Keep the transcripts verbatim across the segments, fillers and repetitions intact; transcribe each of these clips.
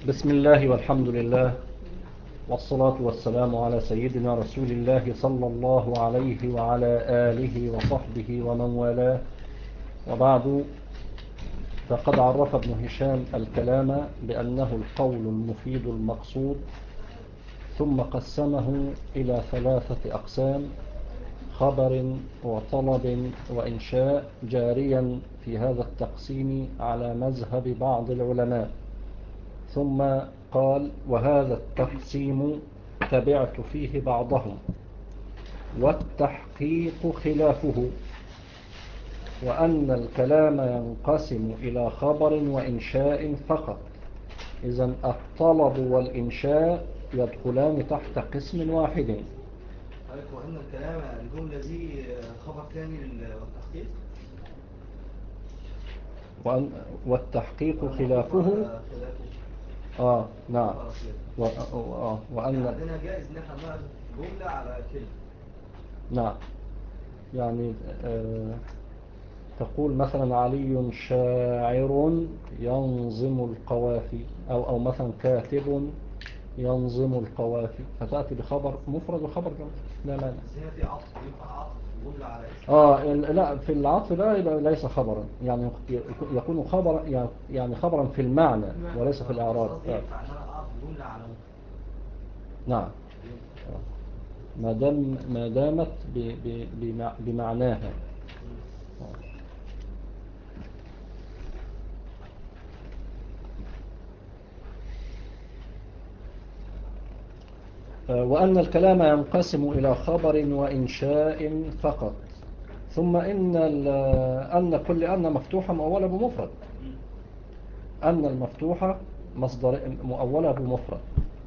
بسم الله والحمد لله والصلاة والسلام على سيدنا رسول الله صلى الله عليه وعلى آله وصحبه ومن والاه، وبعد. فقد عرف ابن هشام الكلام بأنه القول المفيد المقصود، ثم قسمه إلى ثلاثة أقسام: خبر وطلب وإنشاء، جاريا في هذا التقسيم على مذهب بعض العلماء. ثم قال: وهذا التقسيم تبعت فيه بعضهم، والتحقيق خلافه، وأن الكلام ينقسم إلى خبر وإنشاء فقط. إذن الطلب والإنشاء يدخلان تحت قسم واحد. وأن الكلام الجملة دي خبر ثاني للتحقيق، وأن والتحقيق خلافه. آه نعم. و... آه وأن يعني عندنا جائز إن احنا نعرف جملة على كلمة. نعم، يعني آه تقول مثلا علي شاعر ينظم القوافي، أو, أو مثلا كاتب ينظم القوافي، فتأتي بخبر مفرد وخبر جمع، لا مانع. بس هنا في عطف، ينفع عطف جملة على اسم. آه لا، في العطف لا ليس خبرا، يعني يكون خبرا، يعني خبرا في المعنى وليس في الإعراب. بس قصدي ينفع إن أنا أعطف جملة على مفرد. نعم، ما دام ما دامت ب- ب- بمع- بمعناها. وأن الكلام ينقسم إلى خبر وإنشاء فقط. ثم إن أن كل أن مفتوحة مؤولة بمفرد، أن المفتوحة مصدر مؤولة بمفرد،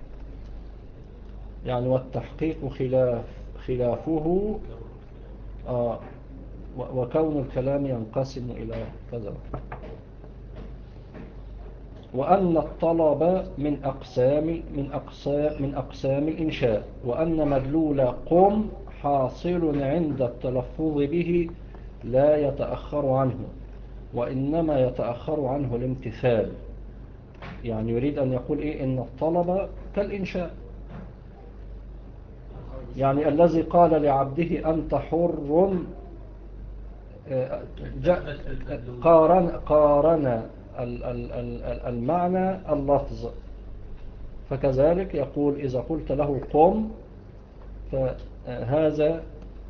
يعني والتحقيق خلاف خلافه. آه وكون الكلام ينقسم إلى كذا. وأن الطلب من أقسام من أقسام من أقسام الإنشاء، وأن مدلول قم حاصل عند التلفظ به لا يتأخر عنه، وإنما يتأخر عنه الامتثال. يعني يريد أن يقول إيه؟ إن الطلب كالإنشاء، يعني الذي قال لعبده أنت حر، قارن قارن المعنى اللفظ. فكذلك يقول إذا قلت له قم، فهذا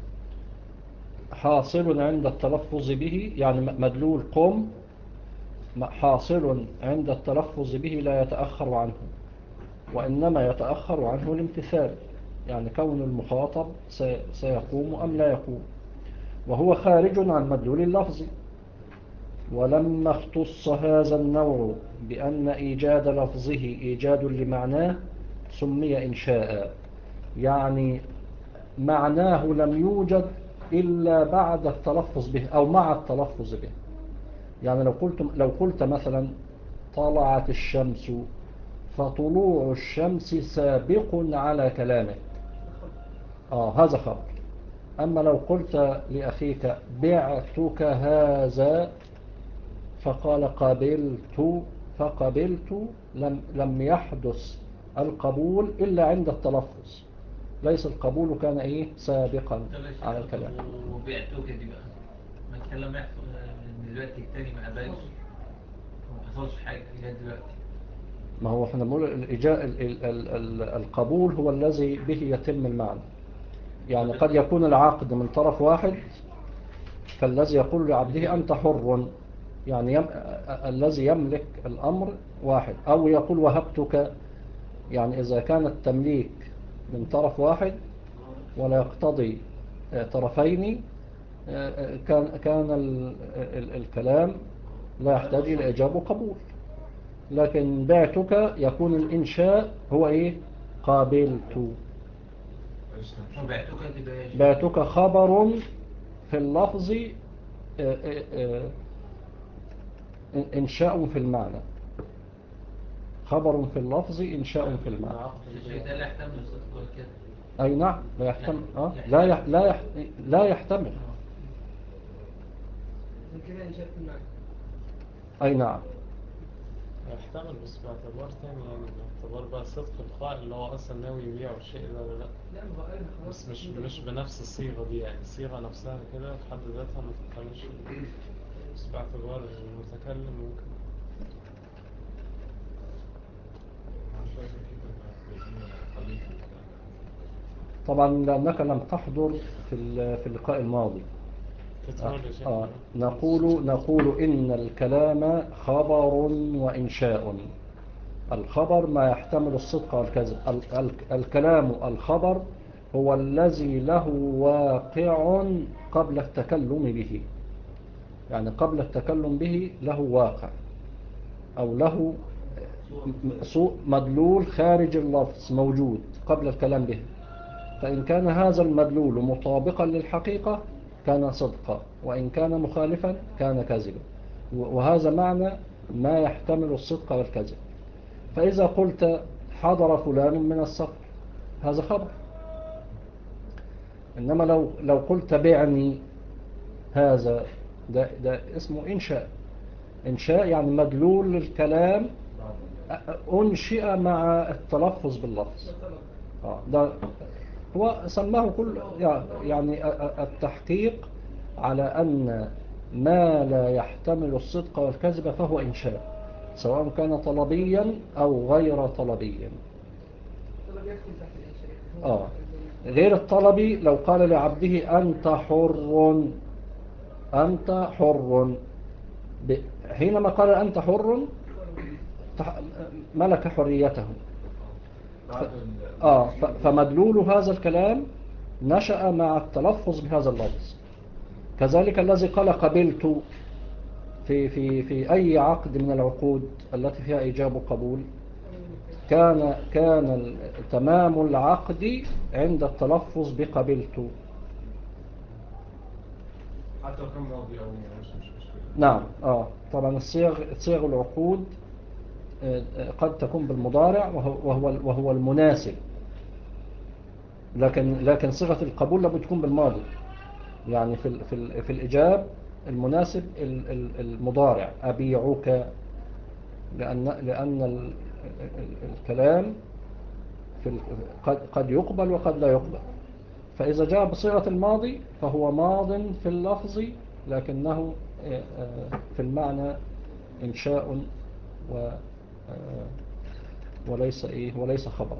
حاصل عند التلفظ به، يعني مدلول قم حاصل عند التلفظ به لا يتأخر عنه، وإنما يتأخر عنه الامتثال، يعني كون المخاطب سيقوم أم لا يقوم، وهو خارج عن مدلول اللفظ. ولما اختص هذا النوع بأن إيجاد لفظه إيجاد لمعناه سمي إنشاء، يعني معناه لم يوجد إلا بعد التلفظ به أو مع التلفظ به. يعني لو قلت لو قلت مثلا طلعت الشمس، فطلوع الشمس سابق على كلامه، آه هذا خبر. أما لو قلت لأخيك بعتك هذا، فقال قبلت، فقبلت، لم, لم يحدث القبول إلا عند التلفظ، ليس القبول كان إيه سابقا على الكلام. وبيعتوك دي بقى ما الكلام يحصل من دلوقتي التاني ما قبلش وما حصلش حاجة لغاية دلوقتي. ما هو احنا بنقول الإجاء ال ال ال ال القبول هو الذي به يتم المعنى. يعني قد يكون العقد من طرف واحد، فالذي يقول لعبده أنت حر، يعني يم... الذي يملك الأمر واحد، أو يقول وهبتك، يعني إذا كان التمليك من طرف واحد ولا يقتضي طرفين، كان كان ال... ال... الكلام لا يحتاج إلى إجابة وقبول. لكن بعتك يكون الإنشاء هو إيه؟ قابلت. بعتك خبر في اللفظ، إنشاء في المعنى، خبر في اللفظ إنشاء في المعنى. ده لا يحتمل الصدق والكذب. أي نعم، لا يحتمل. آه لا يح... لا يح... لا يحتمل. كده إنشاء في المعنى. أي نعم. يحتمل بس باعتبار تاني، يعني باعتبار بقى صدق القائل اللي هو أصلا ناوي يبيع الشيء ده ولا لأ. لا ما هو قال خلاص بس مش كده. مش بنفس الصيغة دي، يعني الصيغة نفسها كده في حد ذاتها ما تحتملش، بس باعتبار المتكلم ممكن. طبعا لأنك لم تحضر في ال- في اللقاء الماضي. تتولى يا شيخ. آه. نقول نقول إن الكلام خبر وإنشاء. الخبر ما يحتمل الصدق والكذب. ال- ال- الكلام الخبر هو الذي له واقع قبل التكلم به، يعني قبل التكلم به له واقع أو له سوء مدلول خارج اللفظ موجود قبل الكلام به. فإن كان هذا المدلول مطابقا للحقيقة كان صدقا، وإن كان مخالفا كان كذبا. وهذا معنى ما يحتمل الصدق والكذب. فإذا قلت حضر فلان من السفر هذا خبر. إنما لو لو قلت بعني هذا ده, ده اسمه إنشاء. إنشاء يعني مدلول الكلام أنشئ مع التلفظ باللفظ. آه ده هو سماه كل يعني التحقيق على أن ما لا يحتمل الصدق والكذب فهو إنشاء، سواء كان طلبيا أو غير طلبيا. آه. غير الطلبي لو قال لعبده أنت حر، أنت حر، حينما قال أنت حر ملك حريته. آه فمدلول هذا الكلام نشأ مع التلفظ بهذا اللفظ. كذلك الذي قال قبلت في في في أي عقد من العقود التي فيها إيجاب وقبول كان كان تمام العقد عند التلفظ بقبلت. حتى لو كان ماضي أو مش مش مشكلة. نعم اه طبعا الصيغ صيغ العقود قد تكون بالمضارع وهو وهو وهو المناسب، لكن لكن صيغة القبول لابد تكون بالماضي. يعني في ال في ال في الإجاب المناسب المضارع أبيعك، لأن لأن الكلام في قد قد يقبل وقد لا يقبل. فإذا جاء بصيغة الماضي فهو ماض في اللفظ لكنه في المعنى إنشاء و وليس إيه وليس خبر.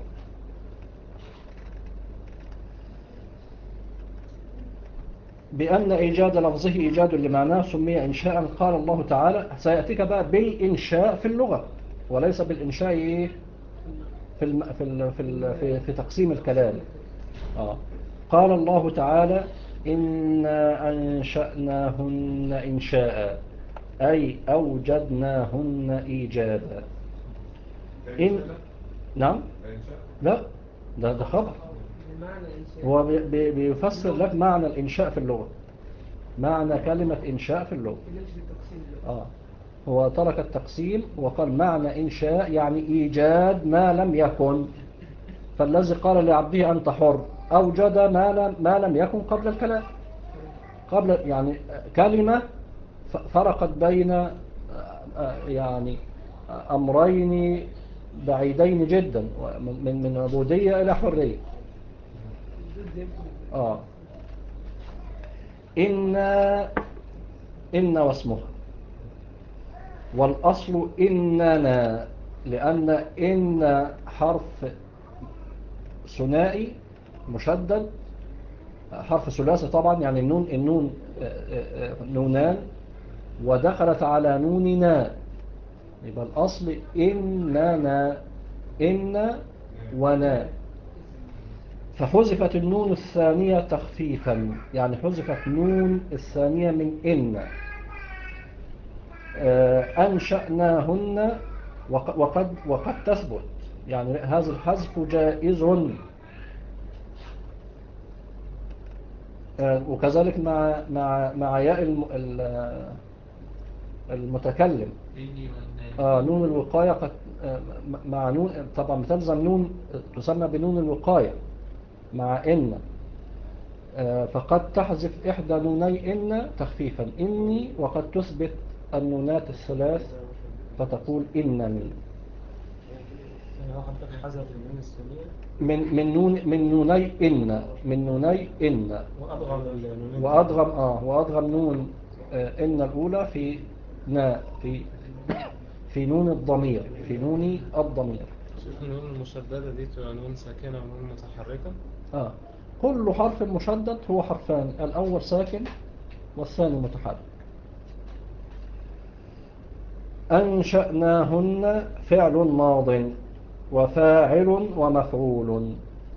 بأن إيجاد لفظه إيجاد لمعناه سمي إنشاء. قال الله تعالى سيأتيك بقى بالإنشاء في اللغة وليس بالإنشاء إيه في الم... في ال... في, ال... في في تقسيم الكلام. آه. قال الله تعالى إنا أنشأناهن إنشاء أي أوجدناهن إيجادا. إن نعم لا ده ده خبر. هو بي... بيفسر لك معنى الإنشاء في اللغة، معنى كلمة إنشاء في اللغة. آه. هو ترك التقسيم وقال معنى إنشاء يعني إيجاد ما لم يكن. فالذي قال لعبده أنت حر أوجد ما لم, ما لم يكن قبل الكلام، قبل يعني كلمة فرقت بين يعني أمرين بعيدين جدا من من عبودية إلى حرية. آه. إن إن واسمها، والأصل إننا، لأن إن حرف ثنائي مشدد، حرف ثلاثي طبعا، يعني النون النون نونان ودخلت على نوننا، يبقى الأصل إننا، إن ونا. فحذفت النون الثانية تخفيفا، يعني حذفت نون الثانية من إن. أنشأناهن وقد وقد تثبت، يعني هذا الحذف جائز. وكذلك مع مع مع ياء المتكلم آه نون الوقاية قد مع نون طبعا بتلزم نون تسمى بنون الوقاية مع إن، فقد تحذف إحدى نوني إن تخفيفا إني، وقد تثبت النونات الثلاث فتقول إنني. يعني هو حضرتك حذف النون السكونية من من نون من نوني إن من نوني إن وأضغم النونين وأدغم آه وأدغم نون آه إن الأولى في نا في في نون الضمير في نون الضمير. شوف النون المشددة دي تبقى نون ساكنة ونون متحركة. آه كل حرف مشدد هو حرفان، الأول ساكن والثاني متحرك. أنشأناهن فعل ماض وفاعل ومفعول.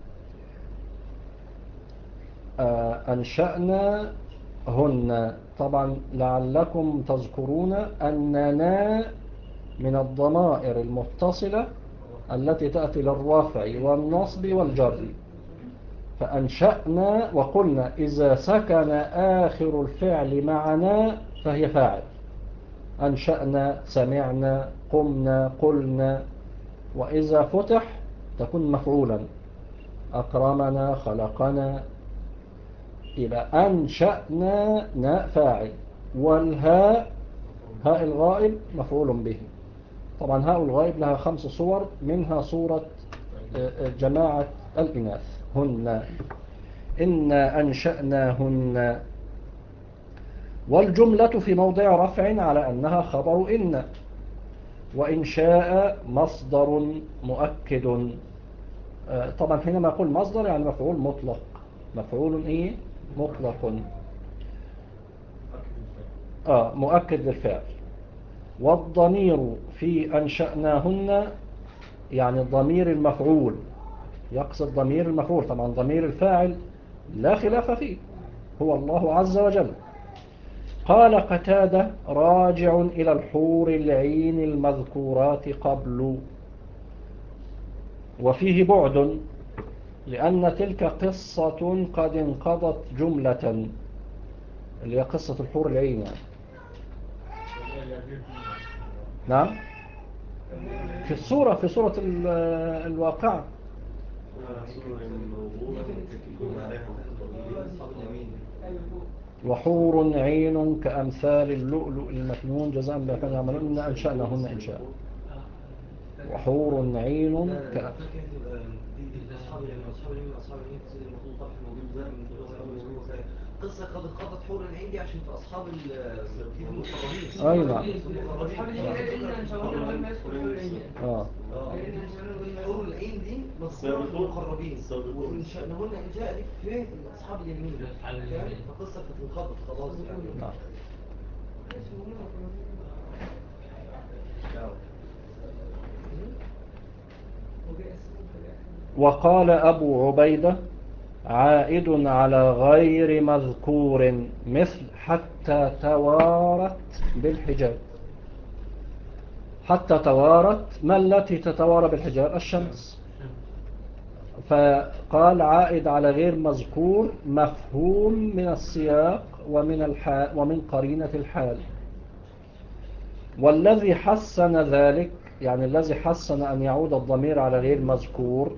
آه أنشأناهن طبعا لعلكم تذكرون أننا من الضمائر المتصلة التي تأتي للرفع والنصب والجر. فأنشأنا وقلنا إذا سكن آخر الفعل معنا فهي فاعل. أنشأنا، سمعنا، قمنا، قلنا. وإذا فتح تكون مفعولا، أكرمنا، خلقنا. يبقى أنشأنا نا فاعل، والهاء هاء الغائب مفعول به. طبعا هاء الغائب لها خمس صور، منها صورة جماعة الإناث هن. إنا أنشأناهن. والجملة في موضع رفع على أنها خبر إن. وإنشاء مصدر مؤكد. طبعا حينما أقول مصدر يعني مفعول مطلق، مفعول إيه مطلق آه مؤكد للفعل. والضمير في أنشأناهن يعني ضمير المفعول، يقصد ضمير المفعول. طبعا ضمير الفاعل لا خلاف فيه، هو الله عز وجل. قال قتادة راجع إلى الحور العين المذكورات قبل. وفيه بعد، لأن تلك قصة قد انقضت جملة، اللي هي قصة الحور العين يعني. نعم في السورة في سورة الواقعة. وحور عين كأمثال اللؤلؤ المكنون جزاء بما كانوا يعملون إنا أنشأناهن إنشاء. وحور عين ك... قصة قد خطت حور العين دي عشان في أصحاب المقربين. أي نعم. أصحاب العين آه حور العين دي مذكورة في المقربين، وإنشأناهن إنشاء دي في أصحاب اليمين. فقصة كانت انقضت خلاص يعني. نعم. وقال أبو عبيدة عائد على غير مذكور مثل حتى توارت بالحجاب. حتى توارت، ما التي تتوارى بالحجاب؟ الشمس. فقال عائد على غير مذكور مفهوم من السياق ومن الحال ومن قرينة الحال. والذي حسن ذلك يعني الذي حسن أن يعود الضمير على غير مذكور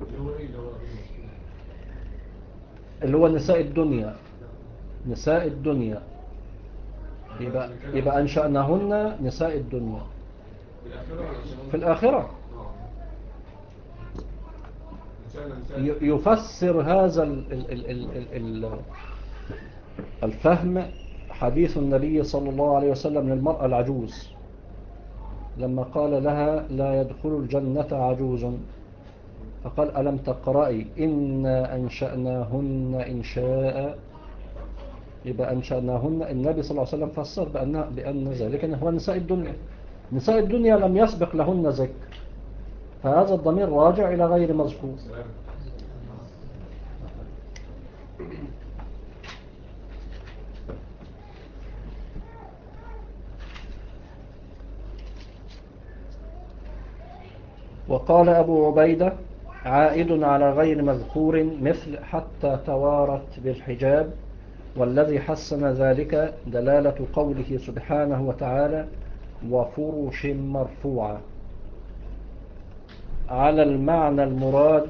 اللي هو نساء الدنيا. نساء الدنيا يبقى, يبقى أنشأناهن نساء الدنيا في الآخرة. يفسر هذا ال ال ال ال الفهم حديث النبي صلى الله عليه وسلم للمرأة العجوز لما قال لها لا يدخل الجنة عجوز، فقال ألم تقرأي إنا أنشأناهن إنشاء. يبقى أنشأناهن النبي صلى الله عليه وسلم فسر بأن, بأن ذلك هو نساء الدنيا. نساء الدنيا لم يسبق لهن ذكر، فهذا الضمير راجع إلى غير مذكور. وقال أبو عبيدة عائد على غير مذكور مثل حتى توارت بالحجاب. والذي حسن ذلك دلالة قوله سبحانه وتعالى وفرش مرفوعة على المعنى المراد.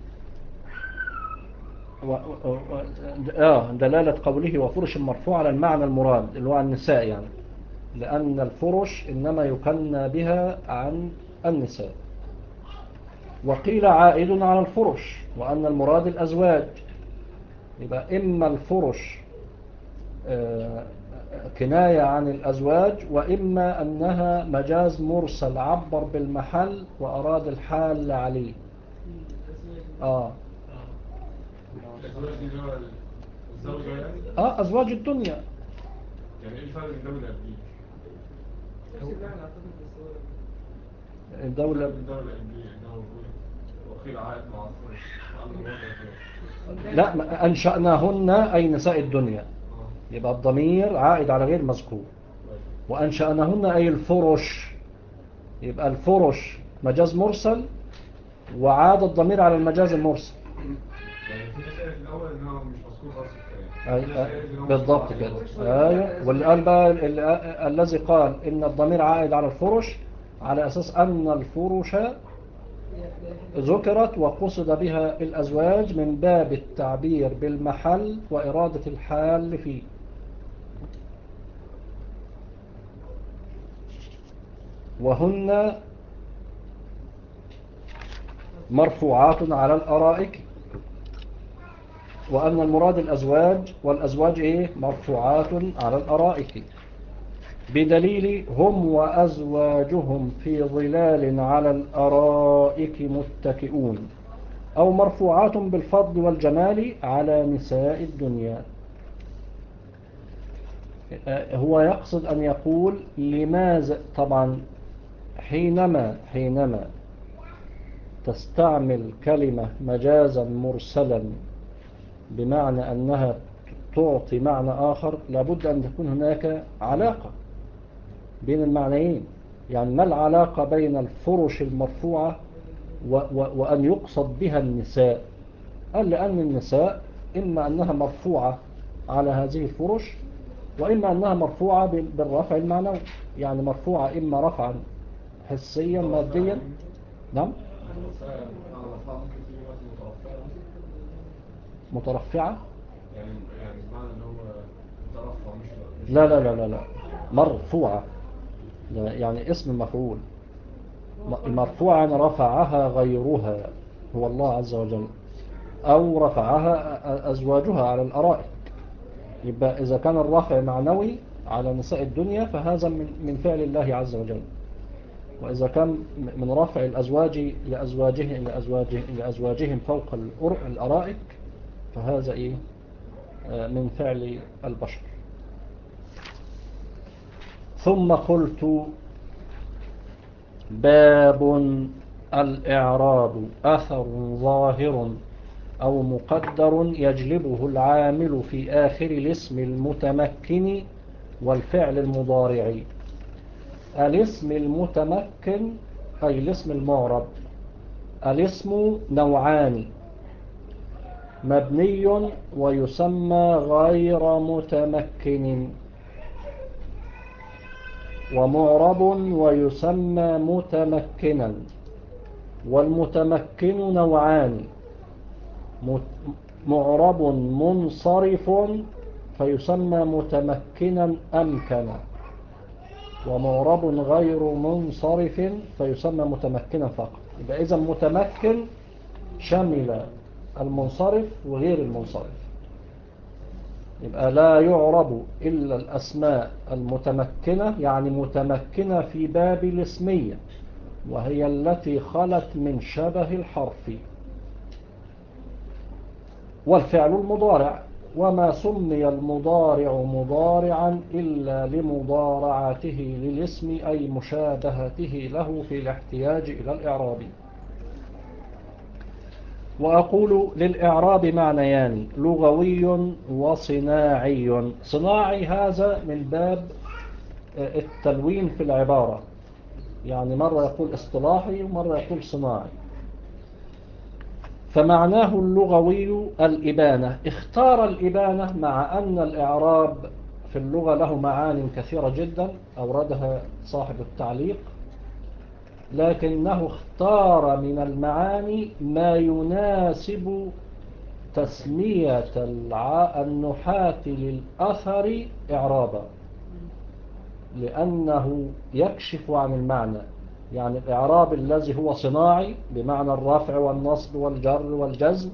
و... آه دلالة قوله وفرش مرفوعة على المعنى المراد اللي هو النساء يعني، لأن الفرش إنما يكنى بها عن النساء. وقيل عائد على الفرش وأن المراد الأزواج. يبقى إما الفرش كناية عن الأزواج، وإما أنها مجاز مرسل عبر بالمحل وأراد الحال عليه. آه الأزواج دي اللي هو الزوجة يعني؟ آه أزواج الدنيا. يعني إيه الفرق بين ده وده؟ الدولة الدولة الإنجليزية إنه وقيل عائد مع الفرش وأن الوضع لا، ما- أنشأناهن أي نساء الدنيا، يبقى الضمير عائد على غير مذكور. وأنشأناهن أي الفرش، يبقى الفرش مجاز مرسل وعاد الضمير على المجاز المرسل. يعني في ناس قالت الأول إن هو مش مذكور بس أي- في ناس قالت إن هو بالضبط مذكور كده. أيوة. واللي قال بقى ال- الذي قال إن الضمير عائد على الفرش على أساس أن الفرش ذكرت وقصد بها الأزواج من باب التعبير بالمحل وإرادة الحال فيه. وهن مرفوعات على الأرائك، وأن المراد الأزواج، والأزواج إيه؟ مرفوعات على الأرائك، بدليل هم وأزواجهم في ظلال على الأرائك متكئون، أو مرفوعات بالفضل والجمال على نساء الدنيا. هو يقصد أن يقول لماذا، طبعا حينما حينما تستعمل كلمة مجازا مرسلا بمعنى أنها تعطي معنى آخر، لابد أن تكون هناك علاقة بين المعنيين. يعني ما العلاقة بين الفرش المرفوعة و و وأن يقصد بها النساء؟ قال لأن النساء إما أنها مرفوعة على هذه الفرش، وإما أنها مرفوعة بالرفع المعنوي، يعني مرفوعة إما رفعا حسيا ماديا. نعم، مترفعة. يعني يعني بمعنى ان هو ترفع مش مش لا لا لا لا لا مرفوعة يعني اسم مفعول. مرفوعا رفعها غيرها هو الله عز وجل، أو رفعها أزواجها على الأرائك. يبقى إذا كان الرفع معنوي على نساء الدنيا فهذا من من فعل الله عز وجل، وإذا كان من رفع الأزواج لأزواجهم لأزواجهم, لأزواجهم فوق الأرائك فهذا إيه؟ من فعل البشر. ثم قلت باب الإعراب أثر ظاهر أو مقدر يجلبه العامل في آخر الاسم المتمكن والفعل المضارع. الاسم المتمكن أي الاسم المعرب. الاسم نوعان: مبني ويسمى غير متمكن، ومعرب ويسمى متمكنا. والمتمكن نوعان: معرب منصرف فيسمى متمكنا أمكنا، ومعرب غير منصرف فيسمى متمكنا فقط. يبقى إذا متمكن شمل المنصرف وغير المنصرف. يبقى لا يعرب إلا الأسماء المتمكنة، يعني متمكنة في باب الاسمية، وهي التي خلت من شبه الحرف. والفعل المضارع، وما سمي المضارع مضارعا إلا لمضارعته للاسم أي مشابهته له في الاحتياج إلى الإعراب. وأقول للإعراب معنيان: لغوي وصناعي. صناعي هذا من باب التلوين في العبارة، يعني مرة يقول اصطلاحي ومرة يقول صناعي. فمعناه اللغوي الإبانة. اختار الإبانة مع أن الإعراب في اللغة له معان كثيرة جدا أوردها صاحب التعليق، لكنه اختار من المعاني ما يناسب تسمية النحاة للأثر إعرابا، لأنه يكشف عن المعنى. يعني الإعراب الذي هو صناعي بمعنى الرفع والنصب والجر والجزم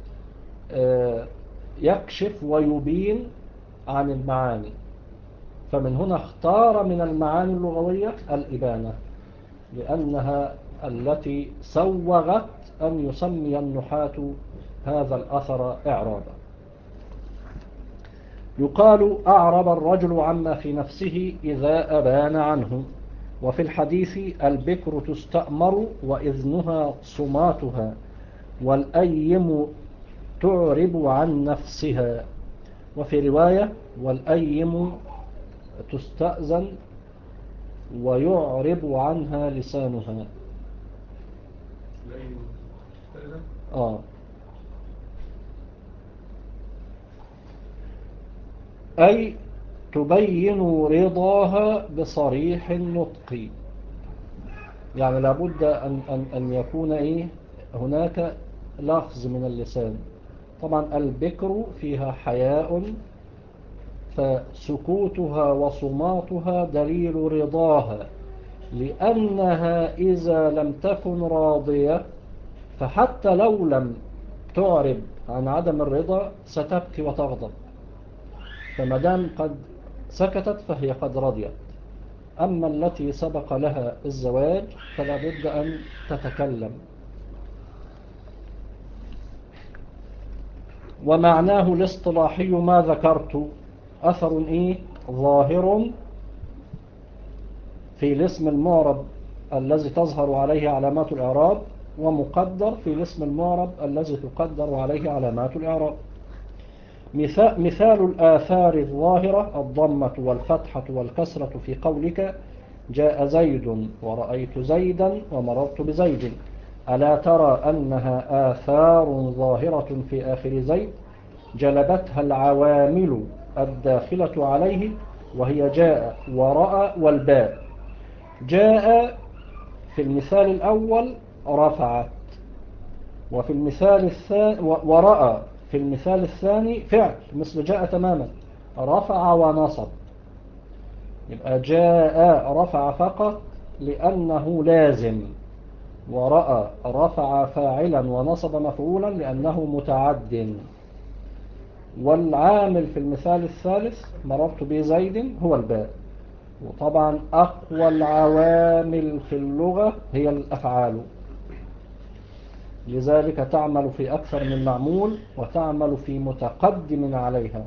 يكشف ويبين عن المعاني. فمن هنا اختار من المعاني اللغوية الإبانة، لأنها التي سوغت أن يسمي النحاة هذا الأثر إعرابا. يقال أعرب الرجل عما في نفسه إذا أبان عنه. وفي الحديث البكر تستأمر وإذنها صماتها، والأيم تعرب عن نفسها. وفي رواية والأيم تستأذن ويعرب عنها لسانها. آه. أي تبين رضاها بصريح النطق، يعني لابد أن, أن, أن يكون إيه هناك لفظ من اللسان. طبعا البكر فيها حياء، فسكوتها وصماتها دليل رضاها، لأنها إذا لم تكن راضية فحتى لو لم تعرب عن عدم الرضا ستبكي وتغضب، فمدام قد سكتت فهي قد رضيت. أما التي سبق لها الزواج فلا بد أن تتكلم. ومعناه الاصطلاحي ما ذكرت، أثر إيه ظاهر في الاسم المعرب الذي تظهر عليه علامات الإعراب، ومقدر في الاسم المعرب الذي تقدر عليه علامات الإعراب. مثال الآثار الظاهرة الضمة والفتحة والكسرة في قولك جاء زيد ورأيت زيدا ومررت بزيد. ألا ترى أنها آثار ظاهرة في آخر زيد جلبتها العوامل الداخلة عليه، وهي جاء ورأى والباء. جاء في المثال الأول رفعت، وفي المثال الثاني ورأى في المثال الثاني فعل مثل جاء تماما، رفع ونصب. يبقى جاء رفع فقط لأنه لازم، ورأى رفع فاعلا ونصب مفعولا لأنه متعد. والعامل في المثال الثالث مررت بزيد هو الباء. وطبعا أقوى العوامل في اللغة هي الأفعال، لذلك تعمل في أكثر من معمول وتعمل في متقدم عليها.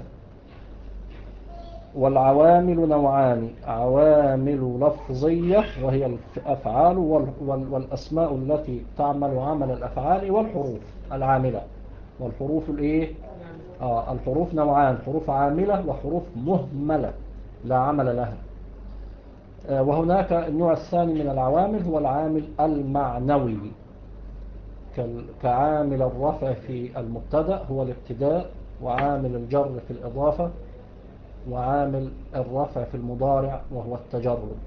والعوامل نوعان: عوامل لفظية وهي الأفعال والأسماء التي تعمل عمل الأفعال، والحروف العاملة. والحروف الإيه؟ آه الحروف نوعان: حروف عاملة وحروف مهملة لا عمل لها. آه وهناك النوع الثاني من العوامل هو العامل المعنوي، كعامل الرفع في المبتدأ هو الابتداء، وعامل الجر في الإضافة، وعامل الرفع في المضارع وهو التجرد.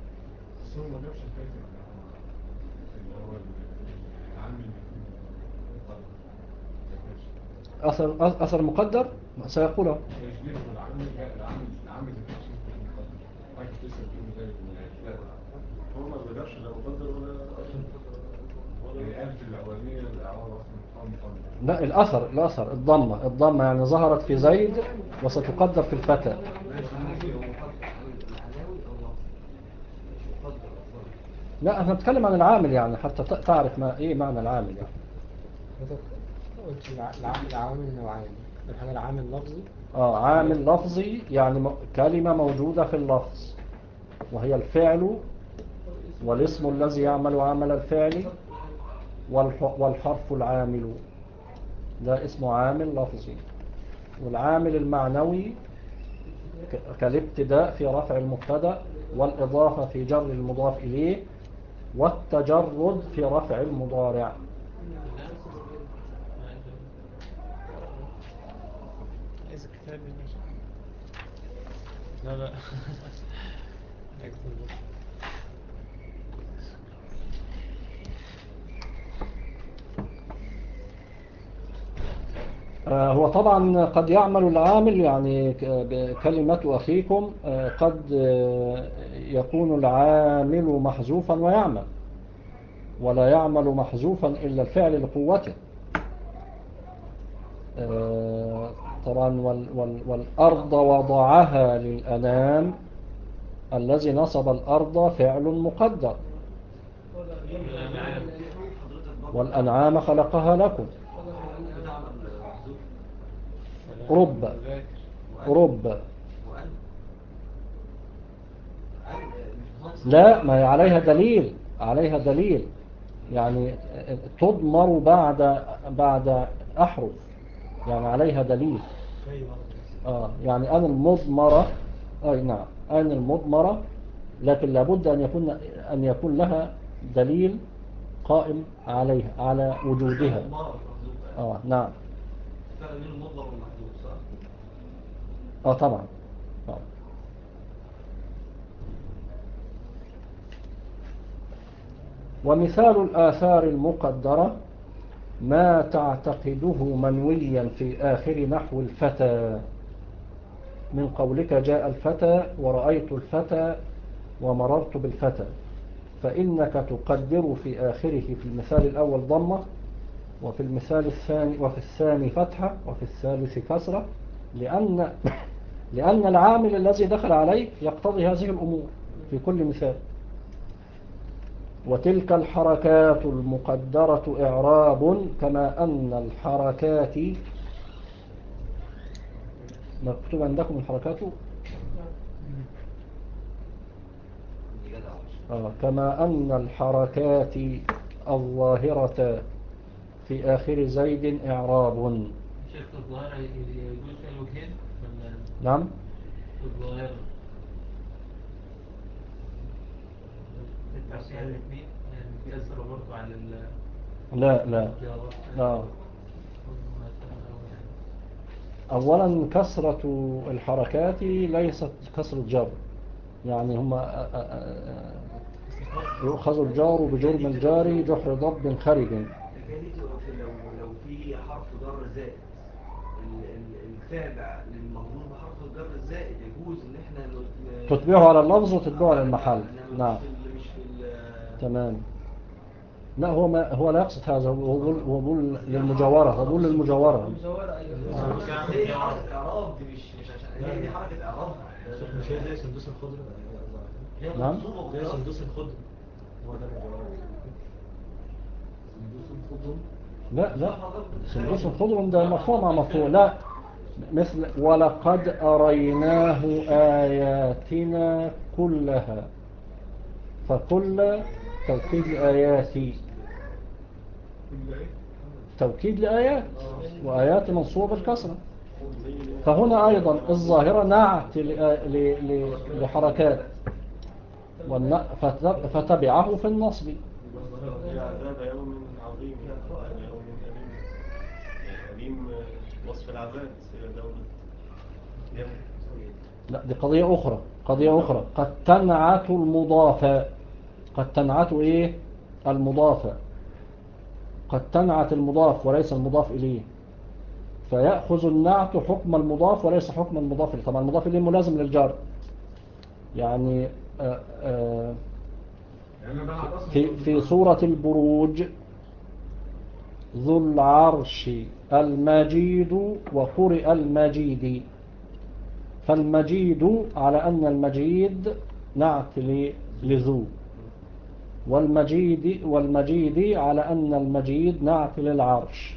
أثر أثر مقدر سيقوله. هو ما بيقدرش لا مقدر ولا ولا ألف العوامية الأعوام أصلا. لا، الأثر الأثر الضمة الضمة يعني ظهرت في زيد وستقدر في الفتى. لا، احنا نتكلم عن العامل يعني حتى تعرف ما ايه معنى العامل يعني. قلت العامل نوعين، الحاجة العامل لفظي. اه عامل لفظي يعني كلمة موجودة في اللفظ وهي الفعل والاسم الذي يعمل عمل الفعل والحرف العامل، ده اسمه عامل لفظي. والعامل المعنوي كالابتداء في رفع المبتدا، والإضافة في جر المضاف إليه، والتجرد في رفع المضارع. عايز كتاب لا لا اكتب بس. آه، هو طبعا قد يعمل العامل يعني ك- بكلمة أخيكم، آه، قد آه، يكون العامل محذوفا ويعمل، ولا يعمل محذوفا إلا الفعل لقوته. آه، طبعا وال وال والأرض وضعها للأنام، الذي نصب الأرض فعل مقدر، والأنعام خلقها لكم. رب رب لا، ما هي عليها دليل، عليها دليل يعني تضمر بعد بعد أحرف، يعني عليها دليل. آه يعني أن المضمرة، أي نعم أن المضمرة، لكن لابد أن يكون أن يكون لها دليل قائم عليها على وجودها. آه نعم. آه طبعا طبعا. ومثال الآثار المقدرة ما تعتقده منويا في آخر نحو الفتى، من قولك جاء الفتى ورأيت الفتى ومررت بالفتى، فإنك تقدر في آخره في المثال الأول ضمة، وفي المثال الثاني وفي الثاني فتحة، وفي الثالث كسرة، لأن لأن العامل الذي دخل عليه يقتضي هذه الأمور في كل مثال. وتلك الحركات المقدرة إعراب، كما أن الحركات مكتوب عندكم الحركات آه كما أن الحركات الظاهرة في آخر زيد إعراب. شيخ الظاهرة يجوز فيها الوجهين ولا؟ نعم. الظاهرة تدفع فيها الاثنين يعني كسر برضه على ال لا لا لا. أولا كسرة الحركات ليست كسرة جر، يعني هما يؤخذ الجار بجرم الجار جحر ضب خارج. لو لو في حرف جر زائد التابع للمجرور بحرف الجر الزائد، يجوز ان احنا تتبعه على اللفظ وتتبعه على المحل. نعم مش في تمام. لا هو ما هو لا يقصد هذا، هو بيقول هو بيقول للمجاورة، هو بيقول للمجاورة. المجاورة ايوه. دي حركة اعراب، دي مش مش عشان هي دي حركة اعراب، مش هي زي سندوس الخضر. نعم زي سندوس الخضر، هو ده المجاورة. سندوس الخضر لا لا، سندوس الخضر ده مرفوع مع مرفوع. لا، مثل ولقد أريناه آياتنا كلها، فكل توكيد لآيات، توكيد لآيات، وآيات منصوبة بالكسرة. فهنا أيضا الظاهرة نعت لحركات فتبعه في النصب. عذاب يوم عظيم، عذاب يوم أليم، يعني أليم وصف العذاب دولة. لا دي قضية أخرى، قضية أخرى. قد تنعت المضافة، قد تنعت إيه المضافة، قد تنعت المضاف وليس المضاف إليه، فيأخذ النعت حكم المضاف وليس حكم المضاف إليه. طبعا المضاف إليه ملازم للجر، يعني آآ آآ في في سورة البروج ذو العرش المجيد وقرئ المجيد، فالمجيد على أن المجيد نعت لذو، والمجيد والمجيد على أن المجيد نعت للعرش.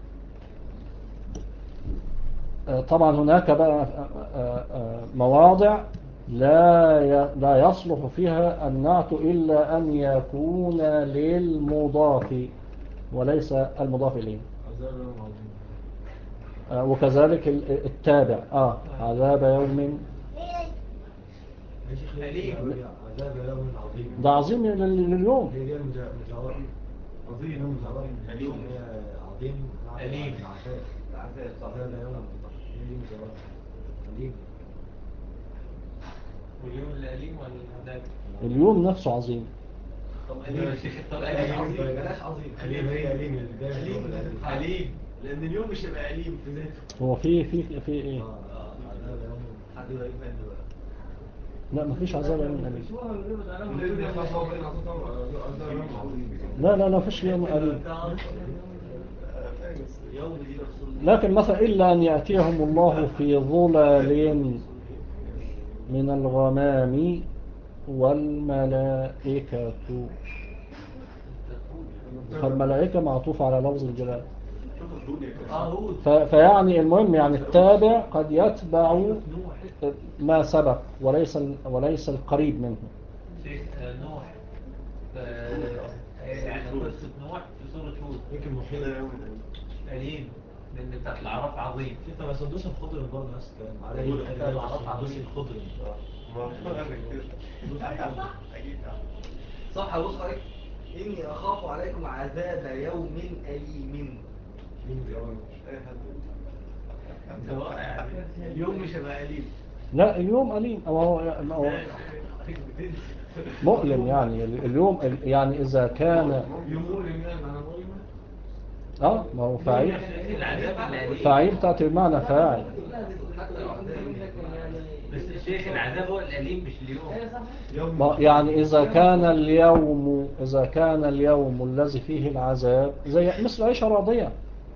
طبعا هناك بقى مواضع لا لا يصلح فيها النعت إلا أن يكون للمضاف وليس المضاف إليه. وكذلك التابع آه عذاب يوم عذاب يوم عظيم، ده عظيم لليوم. هي المجاورة عظيم، أليم عظيم أليم العذاب عذاب يوم هي دي مجاورة أليم. واليوم اللي أليم ولا العذاب؟ اليوم نفسه عظيم. طب أليم يا شيخ، طب أليم عظيم بلاش عظيم، أليم هي أليم أليم أليم لان اليوم مش هيبقى أليم في ذاته. هو في في في ايه؟ اه عذاب يوم حد يبقى يفهم بقى. لا مفيش عذاب يوم أليم. اللي خاصة بين عذاب يوم عظيم. لا لا لا فيش يوم أليم. يوم دي رسول. لكن مثلا إلا أن يأتيهم الله في ظلال من الغمام والملائكة. فالملائكة معطوفة على لفظ الجلال. ف- فيعني المهم يعني التابع قد يتبع ما سبق وليس وليس القريب منه. شيخ نوح يعني قصة نوح في سورة هود يمكن محيط أليم لأن بتاعت الأعراف عظيم. انت ما سندوس الخضر برضه نفس الكلام عليه بتاعت الأعراف عظيم. الخضر صح. بص عليك، إني أخاف عليكم عذاب يوم أليم. اليوم مش هيبقى أليم. لا اليوم أليم أو هو هو مؤلم يعني اليوم يعني إذا كان اه ما هو فاعل فاعل تأتي بمعنى فاعل. بس الشيخ العذاب هو الأليم مش اليوم. ما- يعني إذا كان اليوم إذا كان اليوم الذي فيه العذاب زي مثل عيشة راضية.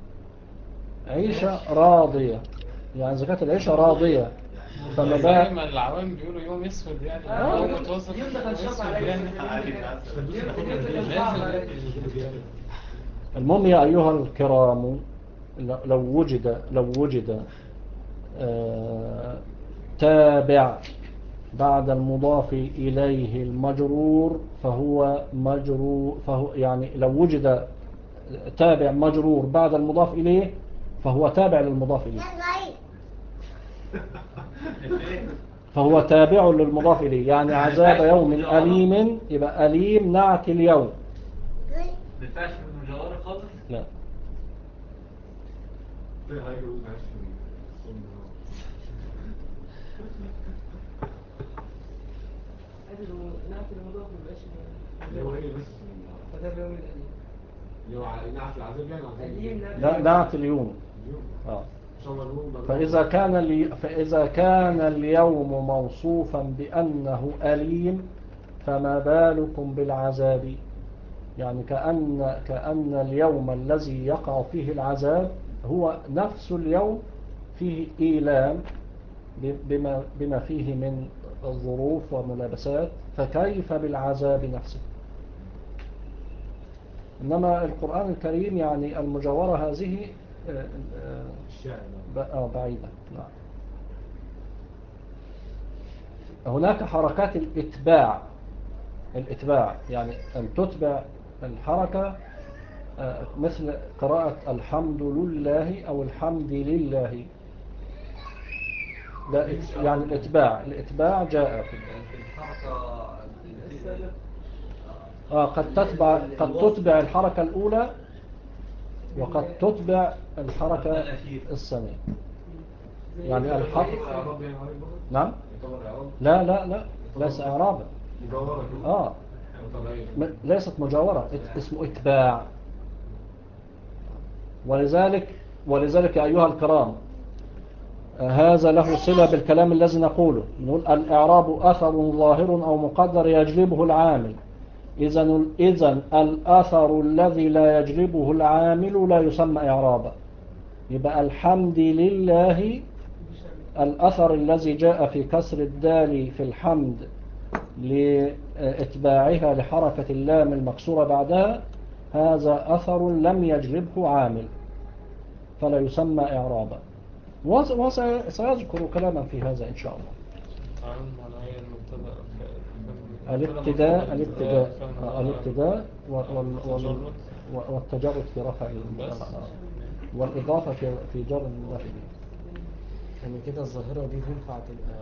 عيشة راضية يعني إذا كانت العيشة راضية فما زي بقى ما العوام بيقولوا يوم اسود يعني آه. يوم متوسط اليوم ده كان شاق اسود عليك. يعني اليوم ده كان صعب عليك. المهم يا أيها الكرام لو وجد لو وجد آه، تابع بعد المضاف إليه المجرور فهو مجرور فهو يعني لو وجد تابع مجرور بعد المضاف إليه فهو تابع للمضاف إليه. فهو تابع للمضاف إليه يعني عذاب يوم أليم يبقى أليم نعت اليوم. ما ينفعش في المجاورة خالص. لا اللي هو ايه بس عذاب يوم الأليم. اللي هو نعت العذاب يعني أليم لا نعت اليوم. آه. فإذا كان لي فإذا كان اليوم موصوفا بأنه أليم فما بالكم بالعذاب يعني كأن كأن اليوم الذي يقع فيه العذاب هو نفس اليوم فيه إيلام بما بما فيه من الظروف وملابسات فكيف بالعذاب نفسه. إنما القرآن الكريم يعني المجاورة هذه آه، آه، بعيدة. نعم. هناك حركات الإتباع الإتباع يعني أن تتبع الحركة آه، مثل قراءة الحمد لله أو الحمد لله. ده يعني الإتباع الإتباع جاء في الحركة آه قد تتبع قد تتبع الحركة الأولى وقد تتبع الحركة الثانية يعني الحركة. نعم لا لا لا ليس إعرابا. آه م- ليست مجاورة ات- اسمه إتباع. ولذلك ولذلك يا أيها الكرام آه، هذا له صلة بالكلام الذي نقوله نقول الإعراب أثر ظاهر أو مقدر يجلبه العامل. إذن إذن الأثر الذي لا يجلبه العامل لا يسمى إعرابا. يبقى الحمد لله الأثر الذي جاء في كسر الدال في الحمد لإتباعها لحركة اللام المكسورة بعدها هذا أثر لم يجلبه عامل فلا يسمى إعرابا. وسيذكر كلاما في هذا إن شاء الله. الابتداء الابتداء الابتداء والتجرد في رفع والإضافة في في جر المضاف إليه. يعني كده الظاهرة دي تنفع تبقى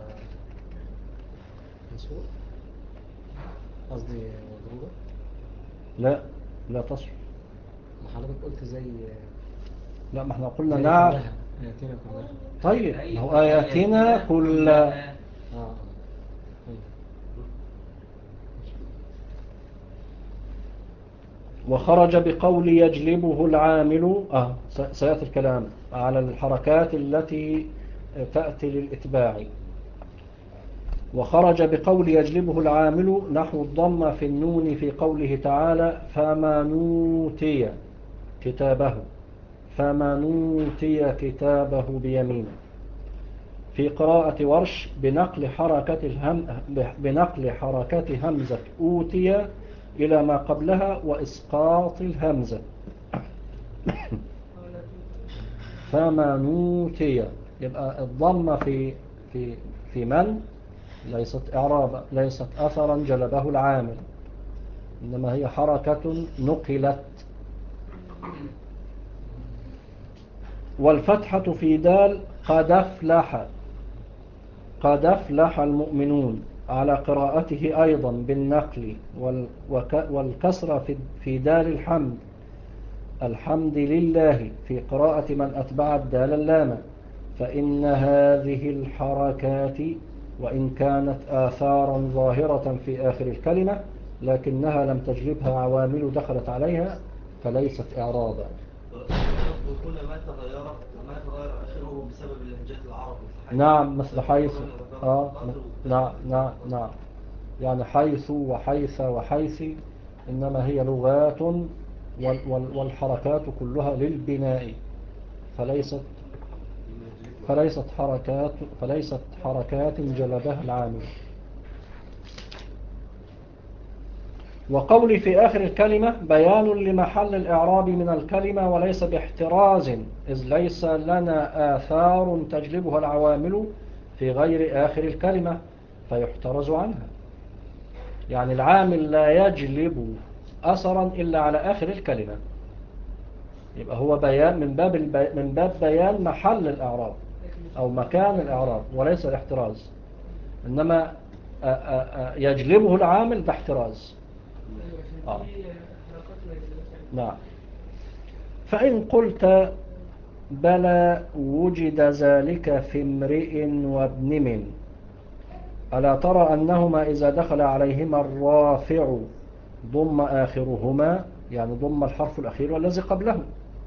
منصوب قصدي مضروبة. لا لا تصل. ما حضرتك قلت زي لا ما احنا قلنا زي نعم. كلها آياتنا كلها. طيب ما هو آياتنا كلها. اه طيب. وخرج بقول يجلبه العامل آه سيأتي الكلام على الحركات التي تأتي للإتباع. وخرج بقول يجلبه العامل نحو الضم في النون في قوله تعالى فما نوتي كتابه، فما نوتي كتابه بيمينه. في قراءة ورش بنقل حركة الهم بنقل حركة همزة أوتي إلى ما قبلها وإسقاط الهمزة. فما نوتي، يبقى الضمة في في في من ليست إعرابا، ليست أثرا جلبه العامل، إنما هي حركة نقلت. والفتحة في دال قد أفلح، قد أفلح المؤمنون على قراءته أيضا بالنقل. والكسرة في دال الحمد، الحمد لله في قراءة من أتبع الدال اللام. فإن هذه الحركات وإن كانت آثارا ظاهرة في آخر الكلمة لكنها لم تجلبها عوامل دخلت عليها فليست إعرابا. وكل ما تغير ما تغير آخره بسبب اللهجات العرب. نعم، مثل حيث آه نعم نعم نعم يعني حيث وحيث وحيث إنما هي لغات والحركات كلها للبناء، فليست فليست حركات فليست حركات جلبها العامل. وقولي في آخر الكلمة بيان لمحل الإعراب من الكلمة وليس باحتراز، إذ ليس لنا آثار تجلبها العوامل في غير آخر الكلمة فيحترز عنها. يعني العامل لا يجلب أثرا إلا على آخر الكلمة، يبقى هو بيان من باب البي... من باب بيان محل الإعراب أو مكان الإعراب وليس الاحتراز، إنما آآ آآ يجلبه العامل ده احتراز. آه. نعم. فإن قلت بلى وجد ذلك في امرئ وابن من، ألا ترى أنهما إذا دخل عليهما الرافع ضم آخرهما، يعني ضم الحرف الأخير والذي قبله.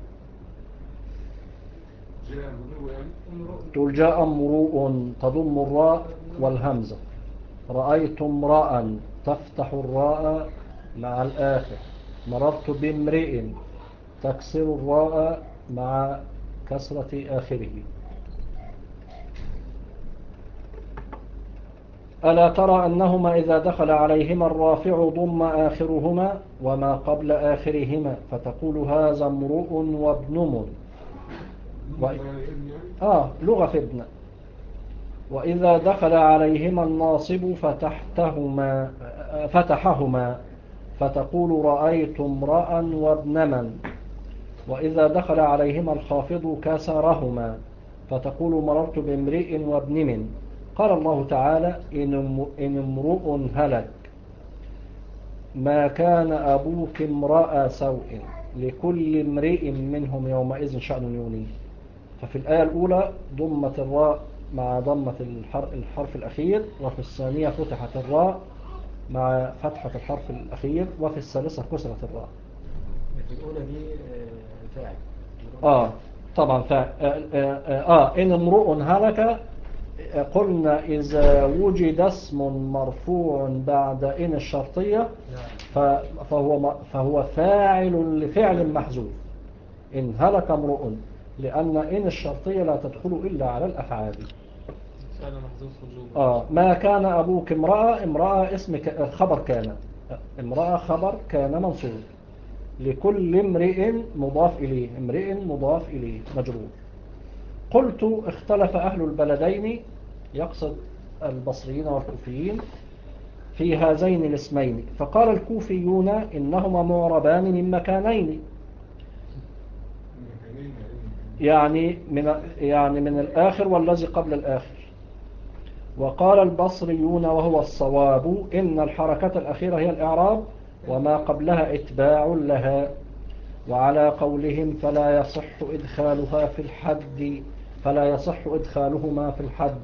تقول جاء امرؤ تضم الراء والهمزة، رأيت امرأ تفتح الراء مع الآخر، مررت بامرئ تكسر الراء مع كسرة آخره. ألا ترى أنهما إذا دخل عليهما الرافع ضم آخرهما وما قبل آخرهما، فتقول هذا امرؤ وابن من و... آه لغة في ابن. وإذا دخل عليهما الناصب فتحتهما فتحهما فتقول رأيت امرأ وابن من. وإذا دخل عليهما الخافض كسرهما فتقول مررت بامرئ وابن من. قال الله تعالى إن امرؤ هلك ما كان أبوك امرأ سوء لكل امرئ منهم يومئذ شأن يغنيه. ففي الآية الأولى ضمت الراء مع ضمة الحرف الأخير، وفي الثانية فتحت الراء مع فتحة الحرف الأخير، وفي الثالثة كسرت الراء. في الأولى دي فاعل. آه طبعا فاعل. آه, آه, آه إن امرؤ هلك قلنا إذا وجد اسم مرفوع بعد إن الشرطية فهو فهو فاعل لفعل محذوف. إن هلك امرؤ، لأن إن الشرطية لا تدخل إلا على الأفعال. فعل محذوف وجوبا. آه ما كان أبوك امرأة، امرأة اسم خبر كان، امرأة خبر كان منصوب، لكل امرئ مضاف إليه، امرئ مضاف إليه مجرور. قلت اختلف أهل البلدين، يقصد البصريين والكوفيين، في هذين الاسمين، فقال الكوفيون إنهما معربان من مكانين، يعني من يعني من الآخر والذي قبل الآخر. وقال البصريون وهو الصواب إن الحركة الأخيرة هي الإعراب وما قبلها إتباع لها. وعلى قولهم فلا يصح إدخالها في الحد فلا يصح إدخالهما في الحد.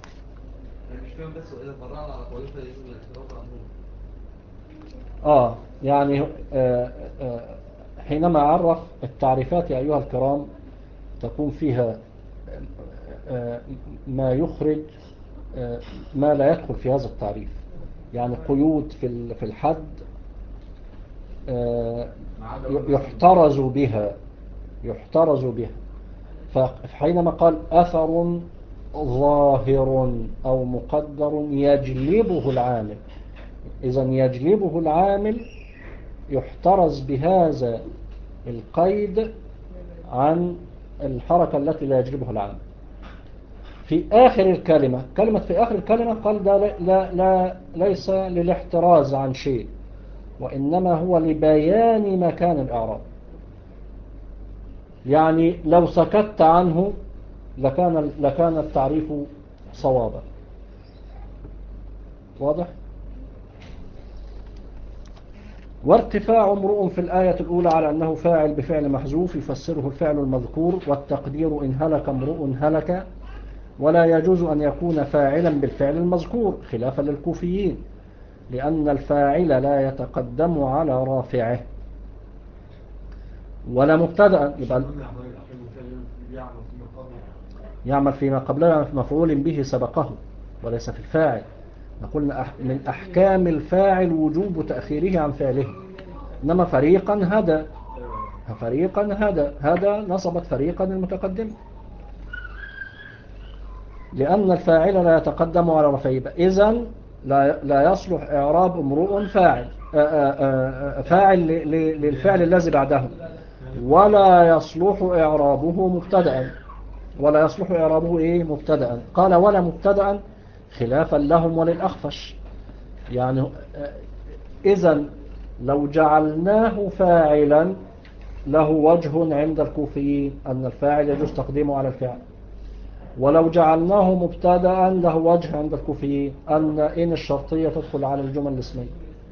مش فاهم بس وإذا قررنا على قولهم فيجوز الاعتراض عنهم. آه يعني آه، آه، حينما عرف التعريفات يا أيها الكرام تكون فيها آه، ما يخرج آه، ما لا يدخل في هذا التعريف، يعني قيود في في الحد آه، يحترز بها يحترز بها. فحينما قال أثر ظاهر أو مقدر يجلبه العامل، إذا يجلبه العامل يحترز بهذا القيد عن الحركة التي لا يجلبها العامل. في آخر الكلمة، كلمة في آخر الكلمة قال ده لا, لا, لا ليس للاحتراز عن شيء، وإنما هو لبيان مكان الإعراب. يعني لو سكت عنه لكان لكان التعريف صوابا. واضح؟ وارتفاع امرؤ في الآية الأولى على أنه فاعل بفعل محذوف يفسره الفعل المذكور، والتقدير إن هلك امرؤ هلك، ولا يجوز أن يكون فاعلا بالفعل المذكور خلافا للكوفيين، لأن الفاعل لا يتقدم على رافعه. ولا مبتدأ، يبقى يعمل فيما قبله، يعني في مفعول به سبقه وليس في الفاعل. نقول من أحكام الفاعل وجوب تأخيره عن فعله. إنما فريقا هدى، فريقا هدى هدى نصبت فريقا المتقدم، لأن الفاعل لا يتقدم على رفعه. إذن لا لا يصلح إعراب امرؤ فاعل فاعل للفعل الذي بعده، ولا يصلح إعرابه مبتدأ، ولا يصلح إعرابه إيه مبتدأ. قال ولا مبتدأ خلافا لهم وللأخفش. يعني إذن لو جعلناه فاعلا له وجه عند الكوفيين أن الفاعل يجوز تقديمه على الفعل، ولو جعلناه مبتدأ له وجه عند الكوفيين أن إن الشرطية تدخل على الجمل الاسمية.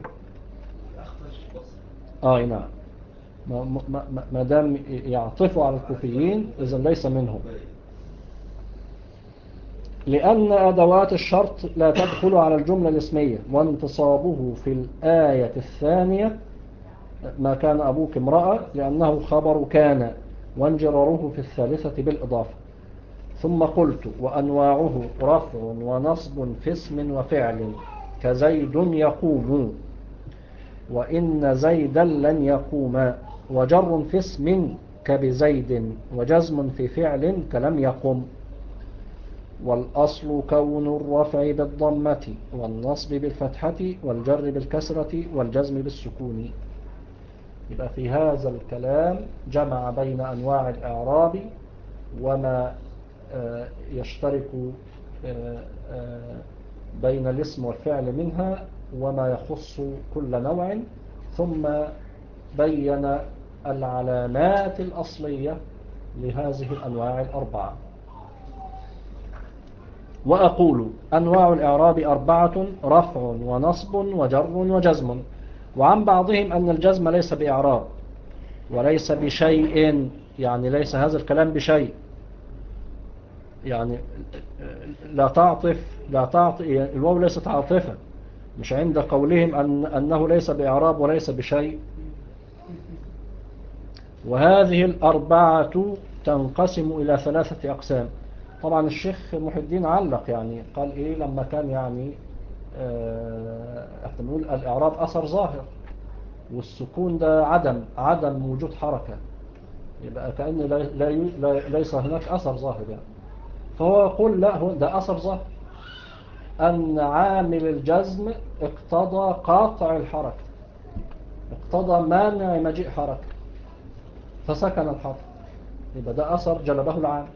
آه نعم، ما, ما, ما دام يعطفوا على الكوفيين إذن ليس منهم، لأن أدوات الشرط لا تدخل على الجملة الاسمية. وانتصابه في الآية الثانية ما كان أبوك امرأة لأنه خبر كان، وانجراره في الثالثة بالإضافة. ثم قلت وأنواعه رفع ونصب في اسم وفعل كزيد يقوم، وإن زيدا لن يقوم، وجر في اسم كبزيد، وجزم في فعل كلم يقم. والأصل كون الرفع بالضمة والنصب بالفتحة والجر بالكسرة والجزم بالسكون. يبقى في هذا الكلام جمع بين أنواع الإعراب وما يشترك بين الاسم والفعل منها وما يخص كل نوع، ثم بين العلامات الأصلية لهذه الأنواع الأربعة. وأقول أنواع الإعراب أربعة: رفع ونصب وجر وجزم. وعن بعضهم أن الجزم ليس بإعراب وليس بشيء، يعني ليس هذا الكلام بشيء، يعني لا تعطف لا تعطف الواو ليست عاطفة، مش عند قولهم أن أنه ليس بإعراب وليس بشيء. وهذه الأربعة تنقسم إلى ثلاثة أقسام. طبعا الشيخ محي الدين علق، يعني قال إيه لما كان يعني احنا بنقول الإعراب أثر ظاهر والسكون ده عدم عدم وجود حركة، يبقى كأن لا لا ليس هناك أثر ظاهر يعني. فهو يقول لا، هو ده أثر ظاهر أن عامل الجزم اقتضى قاطع الحركة، اقتضى مانع مجيء حركة فسكن الحرف، يبقى ده أثر جلبه العامل.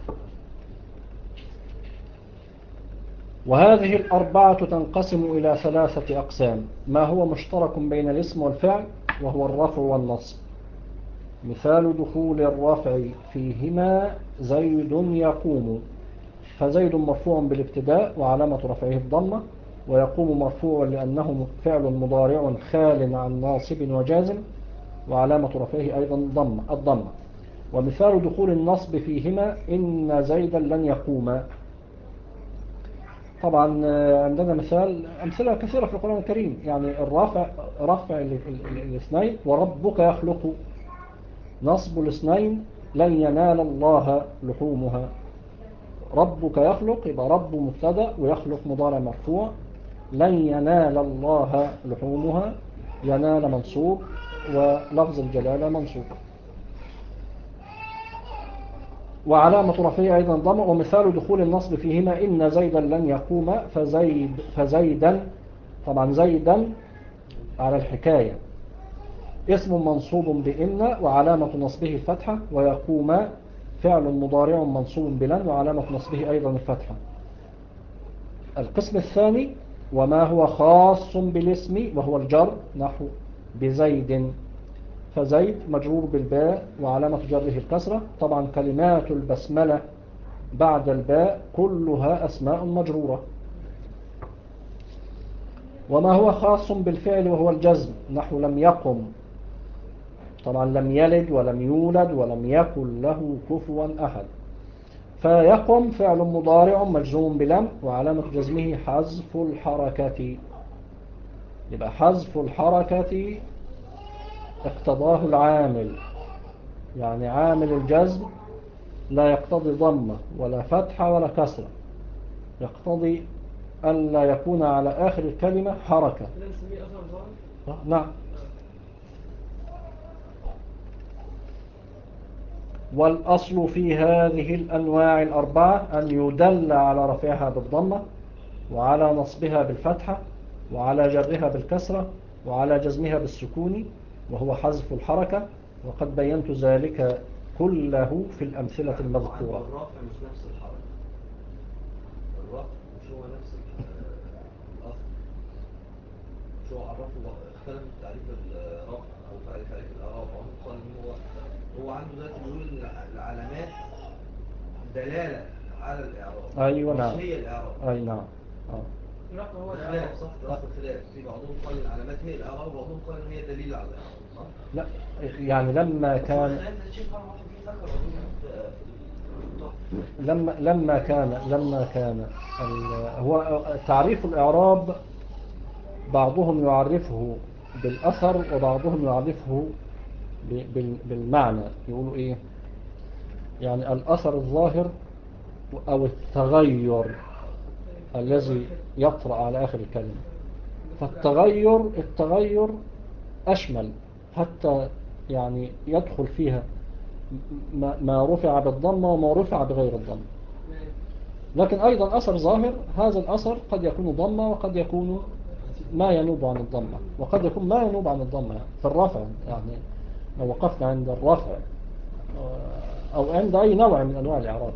وهذه الأربعة تنقسم إلى ثلاثة أقسام: ما هو مشترك بين الاسم والفعل وهو الرفع والنصب. مثال دخول الرفع فيهما زيد يقوم، فزيد مرفوع بالابتداء وعلامة رفعه الضمة، ويقوم مرفوع لأنه فعل مضارع خال عن ناصب وجازم وعلامة رفعه أيضا ضمة الضمة. ومثال دخول النصب فيهما إن زيدا لن يقوم، طبعا آه، عندنا مثال أمثلة كثيرة في القرآن الكريم، يعني الرافع رفع ال- ال- ال- الاثنين، وربك يخلق، نصب الاثنين لن ينال الله لحومها. ربك يخلق يبقى رب مبتدا ويخلق مضارع مرفوع، لن ينال الله لحومها، ينال منصوب ولفظ الجلالة منصوب. وعلامة رفعه أيضا ضم. ومثال دخول النصب فيهما إن زيدا لن يقوم فزيد فزيدا، طبعا زيدا على الحكاية اسم منصوب بإن وعلامة نصبه الفتحة، ويقوم فعل مضارع منصوب بلن وعلامة نصبه أيضا الفتحة. القسم الثاني وما هو خاص بالاسم وهو الجر، نحو بزيد، فزيد مجرور بالباء وعلامة جره الكسرة. طبعا كلمات البسملة بعد الباء كلها أسماء مجرورة. وما هو خاص بالفعل وهو الجزم، نحو لم يقم، طبعا لم يلد ولم يولد ولم يكن له كفوا أحد. فيقم فعل مضارع مجزوم بلم وعلامة جزمه حذف الحركة، يبقى حذف الحركة اقتضاه العامل، يعني عامل الجزم لا يقتضي ضمة ولا فتحة ولا كسرة، يقتضي ألا يكون على آخر الكلمة حركة. نعم. والأصل في هذه الأنواع الأربعة أن يدل على رفعها بالضمة وعلى نصبها بالفتحة وعلى جرها بالكسرة وعلى جزمها بالسكون وهو حذف الحركة، وقد بينت ذلك كله في الأمثلة المذكورة. الرفع مش نفس الحركة، الرفع مش هو نفس الأصل، مش هو عرفه اختلف في تعريف الرفع أو في تعريف الإعراب. أو قال إن هو هو عنده دلوقتي بيقول إن العلامات دلالة على الإعراب، أيوة مش نعم. هي الإعراب. أي نعم. آه. الرفع هو الخلاف، صح؟ ده أصل الخلاف، في بعضهم قال العلامات هي الإعراب وبعضهم قال إن هي دليل على الإعراب، صح؟ لا يعني لما كان لما لما كان لما كان هو تعريف الإعراب بعضهم يعرفه بالأثر وبعضهم يعرفه بالمعنى. يقولوا إيه؟ يعني الأثر الظاهر أو التغير الذي يطرأ على آخر الكلمة. فالتغير التغير أشمل، حتى يعني يدخل فيها ما رفع بالضمة وما رفع بغير الضمة. لكن أيضا أثر ظاهر، هذا الأثر قد يكون ضمة وقد يكون ما ينوب عن الضمة وقد يكون ما ينوب عن الضمة في الرفع. يعني لو وقفنا عند الرفع أو عند أي نوع من أنواع الإعراب.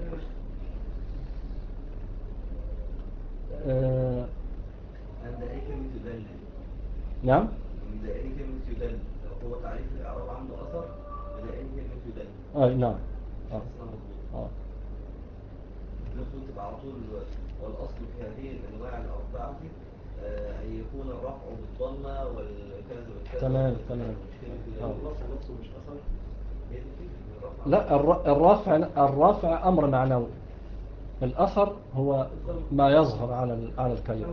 عند أي كلمة يدل. نعم. عند أي كلمة يدل، لو هو تعريف الإعراب عنده أثر عند أي كلمة يدل. أي نعم. آه. آه. المفروض تبقى على طول والأصل في هذه الأنواع الأربعة أن يكون الرفع بالضمة والكذا والكذا. تمام تمام. الرفع نفسه مش أثر. لا الرفع الرفع أمر معنوي، الأثر هو ما يظهر على على الكلمة.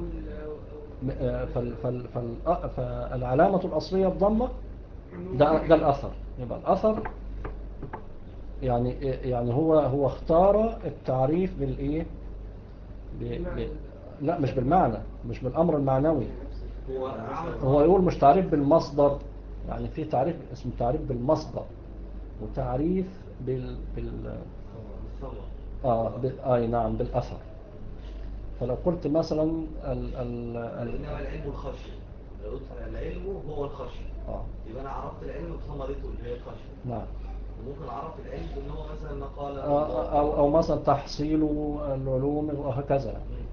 فالعلامة الأصلية الضمة ده, ده الأثر. يبقى الأثر يعني يعني هو هو اختار التعريف بالإيه؟ ب... لا مش بالمعنى، مش بالأمر المعنوي. هو يقول مش تعريف بالمصدر، يعني في تعريف اسمه تعريف بالمصدر وتعريف بال بال اه ب... اي نعم بالأثر. فلو قلت مثلا ال ال ال العلم والخشية، لو قلت العلم هو الخشية اه يبقى انا عرفت العلم بثمرته اللي هي الخشية. نعم. وممكن اعرف العلم ان هو مثلا ما قال آه او او مثلا تحصيل العلوم وهكذا.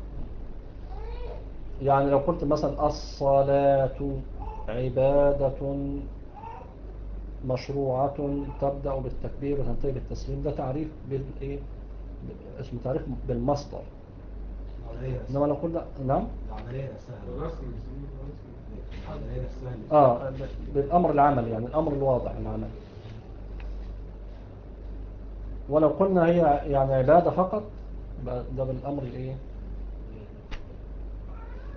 يعني لو قلت مثلا الصلاة عبادة مشروعة تبدأ بالتكبير وتنتهي بالتسليم، ده تعريف بالايه؟ اسمه تعريف بالمصدر. انما لو قلنا نعم اه بالامر العملي، يعني الامر الواضح العملي. ولو قلنا هي يعني عبادة فقط ده بالامر الايه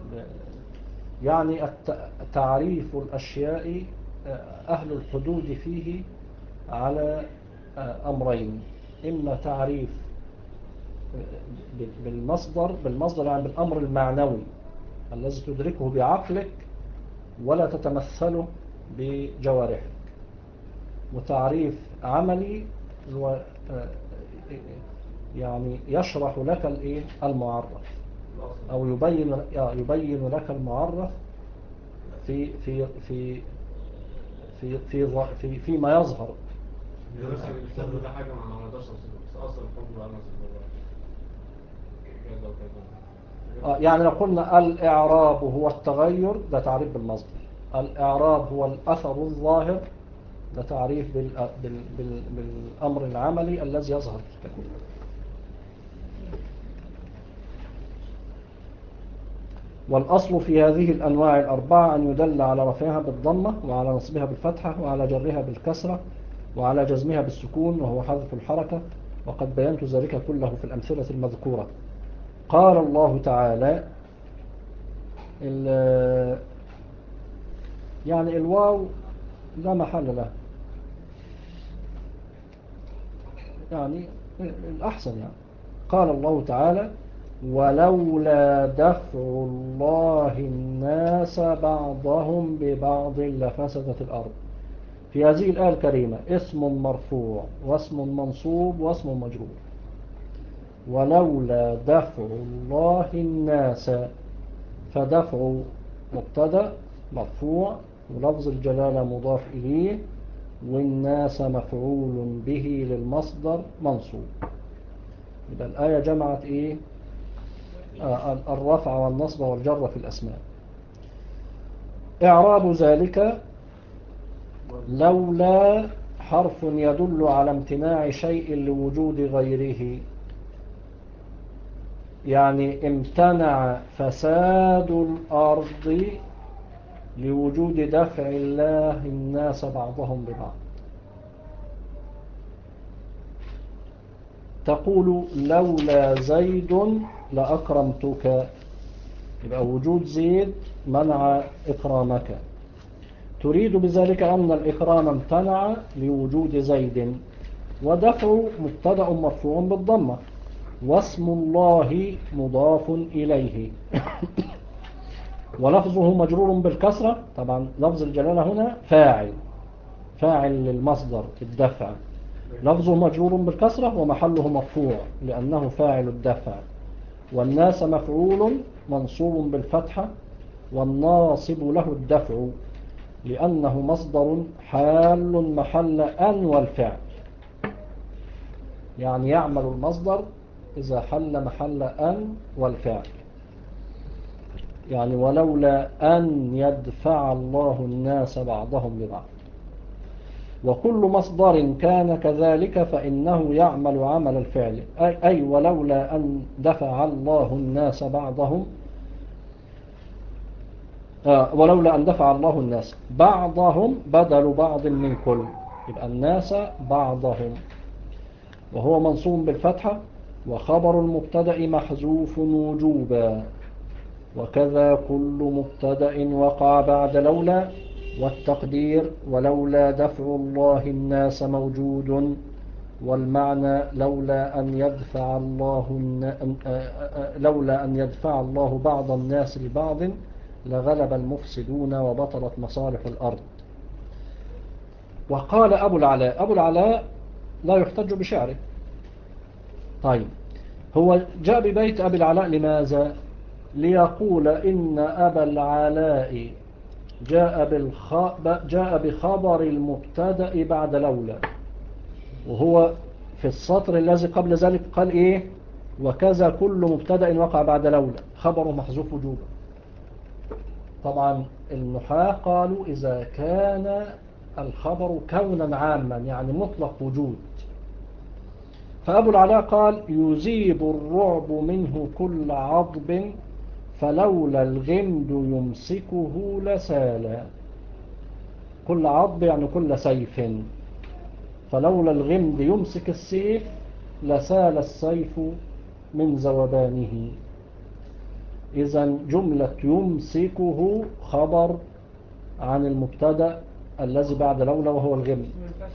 يعني الت- تعريف الأشياء أهل الحدود فيه على أمرين: إما تعريف بالمصدر بالمصدر يعني بالأمر المعنوي الذي تدركه بعقلك ولا تتمثله بجوارحك، وتعريف عملي هو يعني يشرح لك الايه المعرف او يبين يبين لك المعرف في في في في في في فيما يظهر. بس الحب ده حاجة ما نقدرش نوصفها، بس أصل الحب بقى مثلا هو كذا وكذا. آه، يعني لو قلنا الإعراب هو التغير ده تعريف بالمصدر، الإعراب هو الأثر الظاهر ده تعريف بال بال بال بالأمر العملي الذي يظهر في التكوين. والأصل في هذه الأنواع الأربعة أن يدل على رفعها بالضمة وعلى نصبها بالفتحة وعلى جرها بالكسرة وعلى جزمها بالسكون وهو حذف الحركة، وقد بينت ذلك كله في الأمثلة المذكورة. قال الله تعالى يعني الواو لا محل له، يعني الأحسن يعني. قال الله تعالى: ولولا دفع الله الناس بعضهم ببعض لفسدت الأرض. في هذه الآية الكريمة اسم مرفوع واسم منصوب واسم مجرور. ولولا دفع الله الناس، فدفع مبتدا مرفوع ولفظ الجلالة مضاف إليه، والناس مفعول به للمصدر منصوب. يبقى الآية جمعت إيه؟ آه الرفع والنصب والجر في الأسماء. إعراب ذلك: لولا حرف يدل على امتناع شيء لوجود غيره، يعني امتنع فساد الأرض لوجود دفع الله الناس بعضهم ببعض. تقول لولا زيد لأكرمتك، يبقى وجود زيد منع إكرامك. تريد بذلك أن الإكرام امتنع لوجود زيد. ودفع مبتدأ مرفوع بالضمة، واسم الله مضاف إليه ولفظه مجرور بالكسرة. طبعا لفظ الجلالة هنا فاعل فاعل للمصدر الدفع، لفظه مجرور بالكسرة ومحله مرفوع لأنه فاعل الدفع. والناس مفعول منصوب بالفتحة، والناصب له الدفع لأنه مصدر حال محل أن والفعل، يعني يعمل المصدر إذا حل محل أن والفعل. يعني ولولا أن يدفع الله الناس بعضهم ببعض. وكل مصدر كان كذلك فإنه يعمل عمل الفعل، أي, أي ولولا أن دفع الله الناس بعضهم آه ولولا أن دفع الله الناس بعضهم بدل بعض من كل، يبقى الناس بعضهم، وهو منصوب بالفتحة، وخبر المبتدأ محذوف وجوبا. وكذا كل مبتدأ وقع بعد لولا، والتقدير ولولا دفع الله الناس موجود، والمعنى لولا أن يدفع الله لولا أن يدفع الله بعض الناس لبعض لغلب المفسدون وبطلت مصالح الأرض. وقال أبو العلاء أبو العلاء لا يحتج بشعره. طيب هو جاء ببيت أبي العلاء لماذا؟ ليقول إن أبا العلاء جاء, بالخ... جاء بخبر المبتدأ بعد لولا، وهو في السطر الذي قبل ذلك قال إيه؟ وكذا كل مبتدأ وقع بعد لولا خبره محذوف وجوبا. طبعا النحاة قالوا إذا كان الخبر كونا عاما يعني مطلق وجود، فأبو العلاء قال يذيب الرعب منه كل عضب فلولا الغمد يمسكه لسالا. كل عضب يعني كل سيف، فلولا الغمد يمسك السيف لسال السيف من ذوبانه. إذا جملة يمسكه خبر عن المبتدأ الذي بعد لولا وهو الغمد.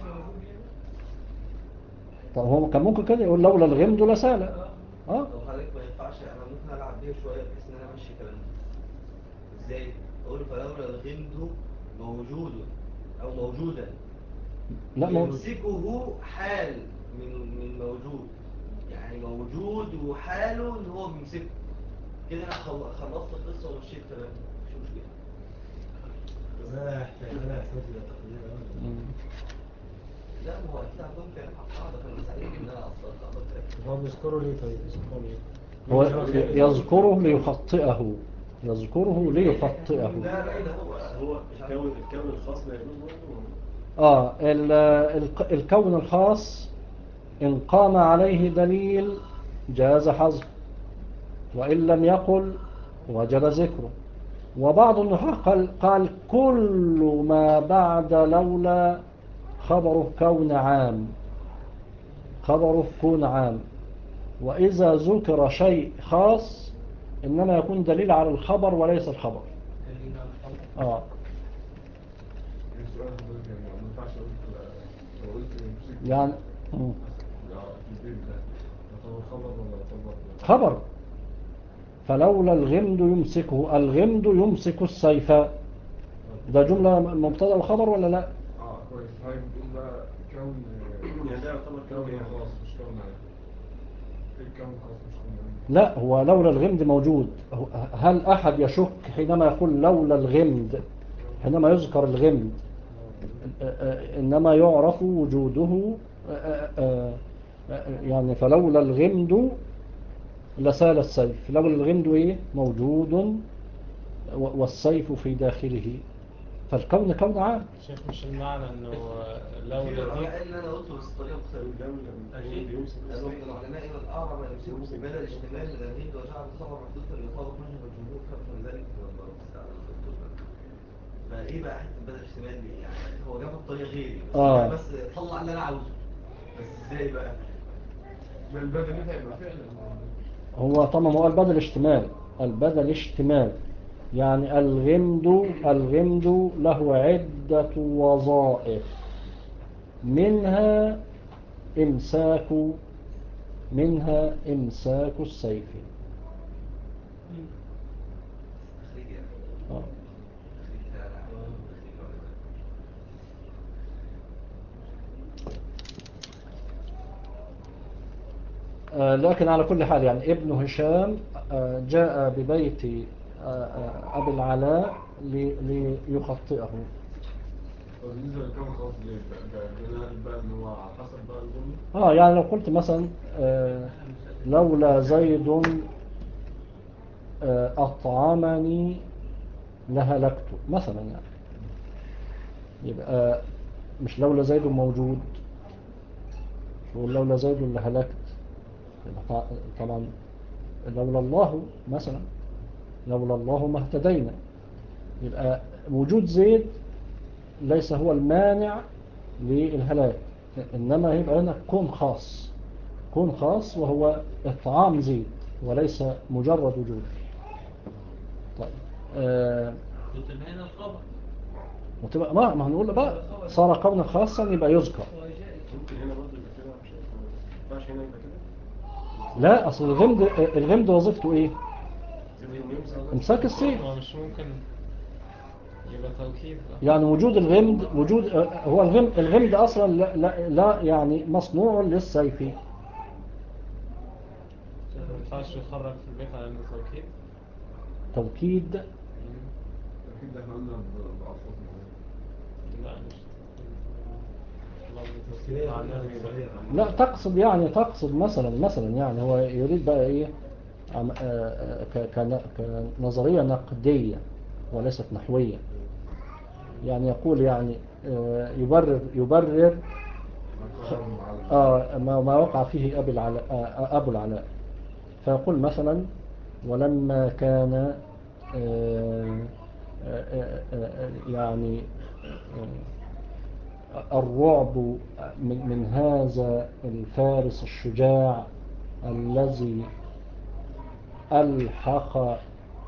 طب هو كان ممكن كده يقول لولا الغمد لسال. اه لو حضرتك ما ينفعش انا ممكن العب بيها شويه بحيث ان انا امشي كلامي. ازاي؟ اقول فلولا الغمد موجود او موجودا. لا ما يمسكه حال من من موجود، يعني موجود وحاله ان هو بيمسكه. كده انا خل- خلصت القصه ومشيت كلامي، مش مشكله. لا يحتاج لا يحتاج إلى تقدير أبدا. مم. لا ما هو اكيد عندهم كلام على القاعده، فانا سعيد ان انا اصلا القاعده بتاعتي. هو بيذكره ليه طيب؟ بيذكره ليه؟ هو يذكره ليخطئه، يذكره ليخطئه. لا لا ده هو هو الكون الكون الخاص ده يجوز برضه؟ آه ال- ال- الكون الخاص إن قام عليه دليل جاز حذفه، وإن لم يقل وجب ذكره. وبعض النحاة قال, قال كل ما بعد لولا خبره كون عام، خبره كون عام. وإذا ذكر شيء خاص إنما يكون دليل على الخبر وليس الخبر. آه. يعني سؤال حضرتك يعني ما ينفعش اقول لو قلت يمسك يعني مم. في البيت ده يعتبر خبر ولا يعتبر خبر. فلولا الغمد يمسكه، الغمد يمسك السيف، ده جملة مبتدأ وخبر ولا لا؟ اه كويس. هاي بتقول بقى كون يعني ده يعتبر كون خاص مش كون عام. ايه الكون خاص مش كون عام؟ لا هو لولا الغمد موجود. هل أحد يشك حينما يقول لولا الغمد، حينما يذكر الغمد إنما يعرف وجوده، يعني فلولا الغمد لسال السيف. لولا الغمد إيه؟ موجود والسيف في داخله، فالكون كون عام. شيخ مش المعنى انه في لولا دي العلماء اللي انا قلته بس بطريقه مختلفه. قالوا من العلماء من اعرب يمسكه بدل اشتمال من الهند وجعل الخبر محدوثا ليطابق وجه الجمهور فمن ذلك فايه بقى حته بدل اشتمال دي؟ يعني هو جابها بطريقه غيري بس آه. بس طلع اللي انا عاوزه. بس ازاي بقى؟ ما البدل ده هيبقى فعلا هو طبعا هو البدل اشتمال، البدل اشتمال يعني الغمد، الغمد له عدة وظائف، منها إمساك، منها إمساك السيف. تخريج يعني آه. تخريج فعلا تخريج علماء. آه، لكن على كل حال يعني ابن هشام آه، جاء ببيت آه، آه، أبي العلاء لي- ليخطئه. بالنسبه للكون خاص ليه بقى بنعرف بقى ان هو على حسب بقى الجمله. آه يعني لو قلت مثلا آه، لولا زيد آه، أطعمني لهلكت مثلا، يعني يبقى مش لولا زيد موجود، لولا زيد لهلكت. يبقى طبعا لولا الله مثلا، لولا الله ما اهتدينا. يبقى وجود زيد ليس هو المانع للهلاك، إنما يبقى هنا كون خاص، كون خاص وهو إطعام زيد وليس مجرد وجود. طيب آه قلت هنا الخبر وتبقى ما ما هنقول بقى صار كونا خاصا يبقى يذكر. ممكن هنا برضه يبقى كده مش ما ينفعش هنا يبقى كده. لا أصل الغمد، الغمد وظيفته إيه؟ يمسك امساك السيف. هو مش ممكن يبقى توكيد بقى. يعني وجود الغمد، وجود هو الغمد، الغمد أصلا لا, لا, لا يعني مصنوع للسيف. ما ينفعش يخرج في البيت على انه توكيد. توكيد اكيد احنا قلنا بألفاظ معينه. لا مش توكيد معناه يبقى- لا تقصد يعني تقصد مثلا مثلا يعني هو يريد بقى ايه عم- آه، ك- كن- كنظرية نقدية وليست نحوية. يعني يقول يعني آه، يبرر يبرر آه، ما ما وقع فيه أبي العلاء، آه، أبو العلاء. فيقول مثلا ولما كان آه، آه، آه، آه، يعني آه، الرعب من من هذا الفارس الشجاع الذي ألحق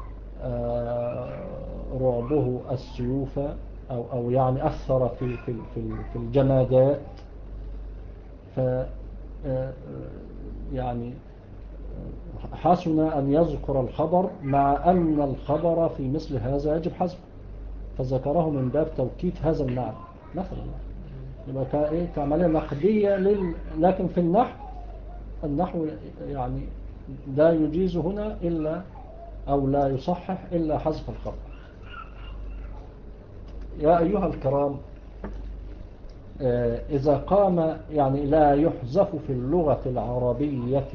آه، رعبه السيوف أو, أو يعني أثر في, في, في, في الجمادات. ف آه، يعني حسن أن يذكر الخبر مع أن الخبر في مثل هذا يجب حذفه، فذكره من باب توكيد هذا المعنى مثلا. يبقى كإيه كعملية نقدية لل... لكن في النحو النحو يعني لا يجيز هنا إلا أو لا يصحح إلا حذف الخبر. يا أيها الكرام، إذا قام يعني لا يحذف في اللغة العربية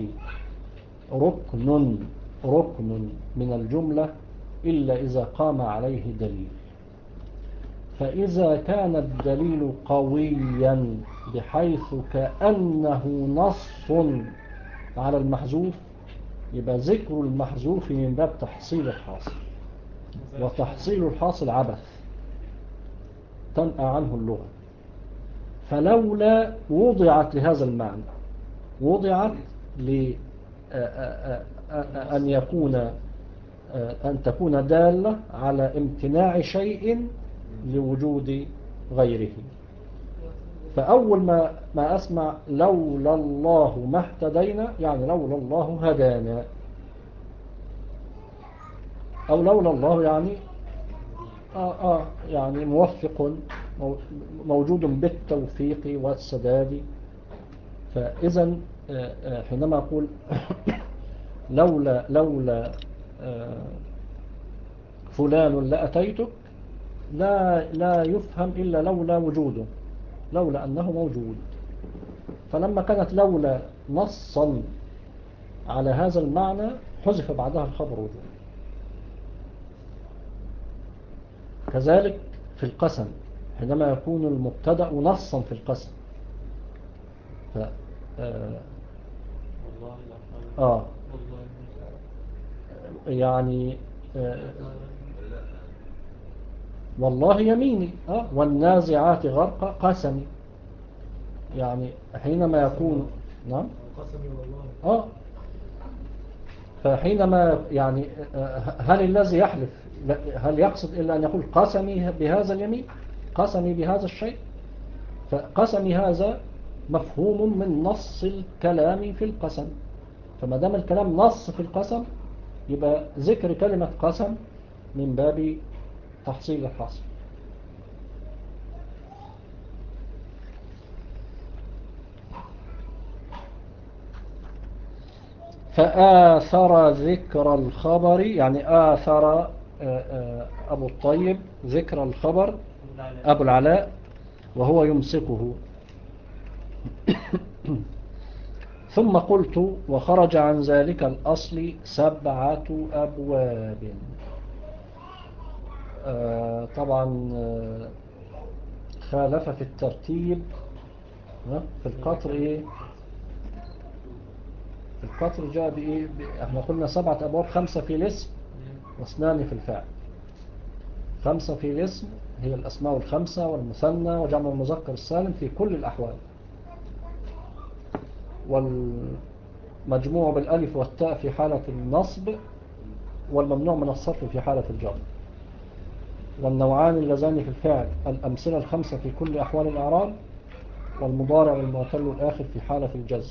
ركن ركن من الجملة إلا إذا قام عليه دليل. فإذا كان الدليل قويا بحيث كأنه نص على المحذوف، يبقى ذكر المحذوف من باب تحصيل الحاصل، وتحصيل الحاصل عبث تنأى عنه اللغة. فلولا وضعت لهذا المعنى، وضعت لأن يكون أن تكون دالة على امتناع شيء لوجود غيره. فأول ما ما أسمع لولا الله ما اهتدينا، يعني لولا الله هدانا، أو لولا الله يعني آه آه يعني موفق موجود بالتوفيق والسداد. فإذا حينما أقول لولا لولا فلان لأتيتك، لا لا يفهم إلا لولا وجوده، لولا أنه موجود. فلما كانت لولا نصا على هذا المعنى حذف بعدها الخبر وجود. كذلك في القسم حينما يكون المبتدأ نصا في القسم. ف آه, آه يعني آه والله يميني آه والنازعات غرق قسمي. يعني حينما يكون نعم قسمي والله آه فحينما يعني هل الذي يحلف هل يقصد إلا أن يقول قسمي بهذا اليمين، قسمي بهذا الشيء؟ فقسمي هذا مفهوم من نص الكلام في القسم. فما دام الكلام نص في القسم، يبقى ذكر كلمة قسم من باب تحصيل الحاصل. فآثر ذكر الخبر، يعني آثر أبو الطيب ذكر الخبر أبو العلاء وهو يمسكه. ثم قلت وخرج عن ذلك الأصل سبعة أبواب. آه طبعا آه خالف في الترتيب. في القطر إيه؟ في القطر جاء بإيه؟ احنا قلنا سبعة أبواب، خمسة في الاسم واثنان في الفعل. خمسة في الاسم هي الأسماء الخمسة والمثنى وجمع المذكر السالم في كل الأحوال، والمجموع بالألف والتاء في حالة النصب، والممنوع من الصرف في حالة الجر. والنوعان اللذان في الفعل الأمثلة الخمسة في كل أحوال الإعراب، والمضارع والمعتل الآخر في حالة الجزم.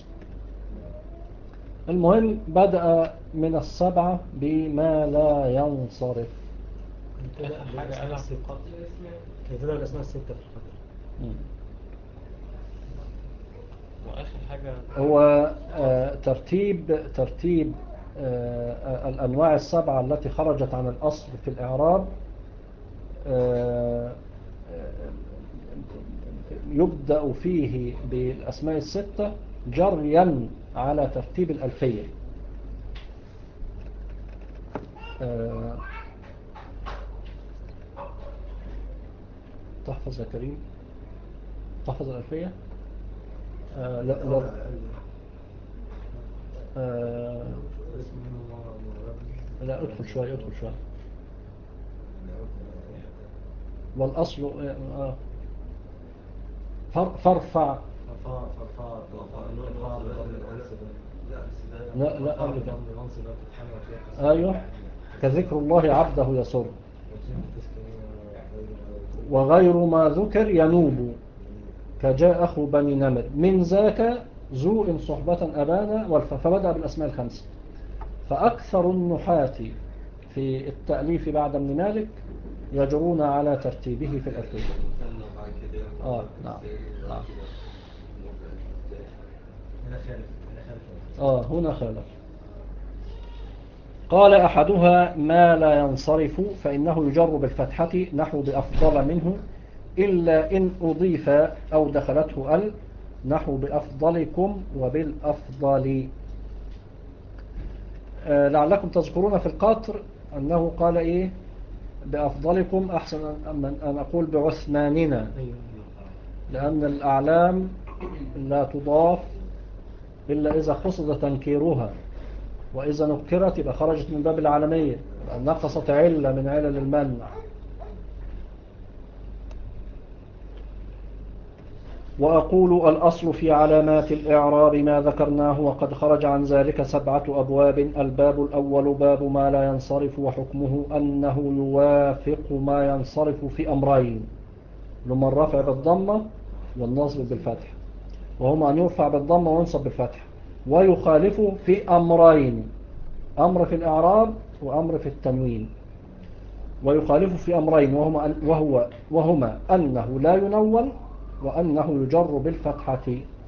المهم بدأ من السبعة بما لا ينصرف. حاجة أنا في القطر كيف بدأ الأسماء الستة في القطر. وآخر حاجة هو آه ترتيب ترتيب آه الأنواع السبعة التي خرجت عن الأصل في الإعراب. آه يبدأ فيه بالأسماء الستة جريا على ترتيب الألفية. آه تحفظ يا كريم، تحفظ الألفية. آه لا لا آه لا ادخل شوي ادخل شوي. والأصل آه فارفع لا لا قبل كده. ايوه كذكر الله عبده يسر. وغير ما ذكر ينوب كجاء أخو بني نمر من ذاك ذو إن صحبة أبانا والف، فبدأ بالأسماء الخمسة. فأكثر النحاة في التأليف بعد ابن مالك يجرون على ترتيبه في الألفية. آه نعم نعم. آه هنا خالف. قال أحدها ما لا ينصرف فإنه يجر بالفتحة نحو بأفضل منه إلا إن أضيف أو دخلته ال نحو بأفضلكم وبالأفضل. آه لعلكم تذكرون في القطر أنه قال إيه بأفضلكم أحسن من أن أقول بعثماننا، لأن الأعلام لا تضاف إلا إذا قصد تنكيرها، وإذا نكرت يبقى خرجت من باب العالمية، نقصت علة من علل المنع. وأقول الأصل في علامات الإعراب ما ذكرناه، وقد خرج عن ذلك سبعة أبواب. الباب الأول باب ما لا ينصرف، وحكمه أنه يوافق ما ينصرف في أمرين، لما الرفع بالضمة والنصب بالفتح، وهما أن يرفع بالضمة وينصب بالفتح، ويخالفه في أمرين، أمر في الإعراب وأمر في التنوين. ويخالفه في أمرين وهما, وهو وهما أنه لا ينون وأنه يجر بالفتحة،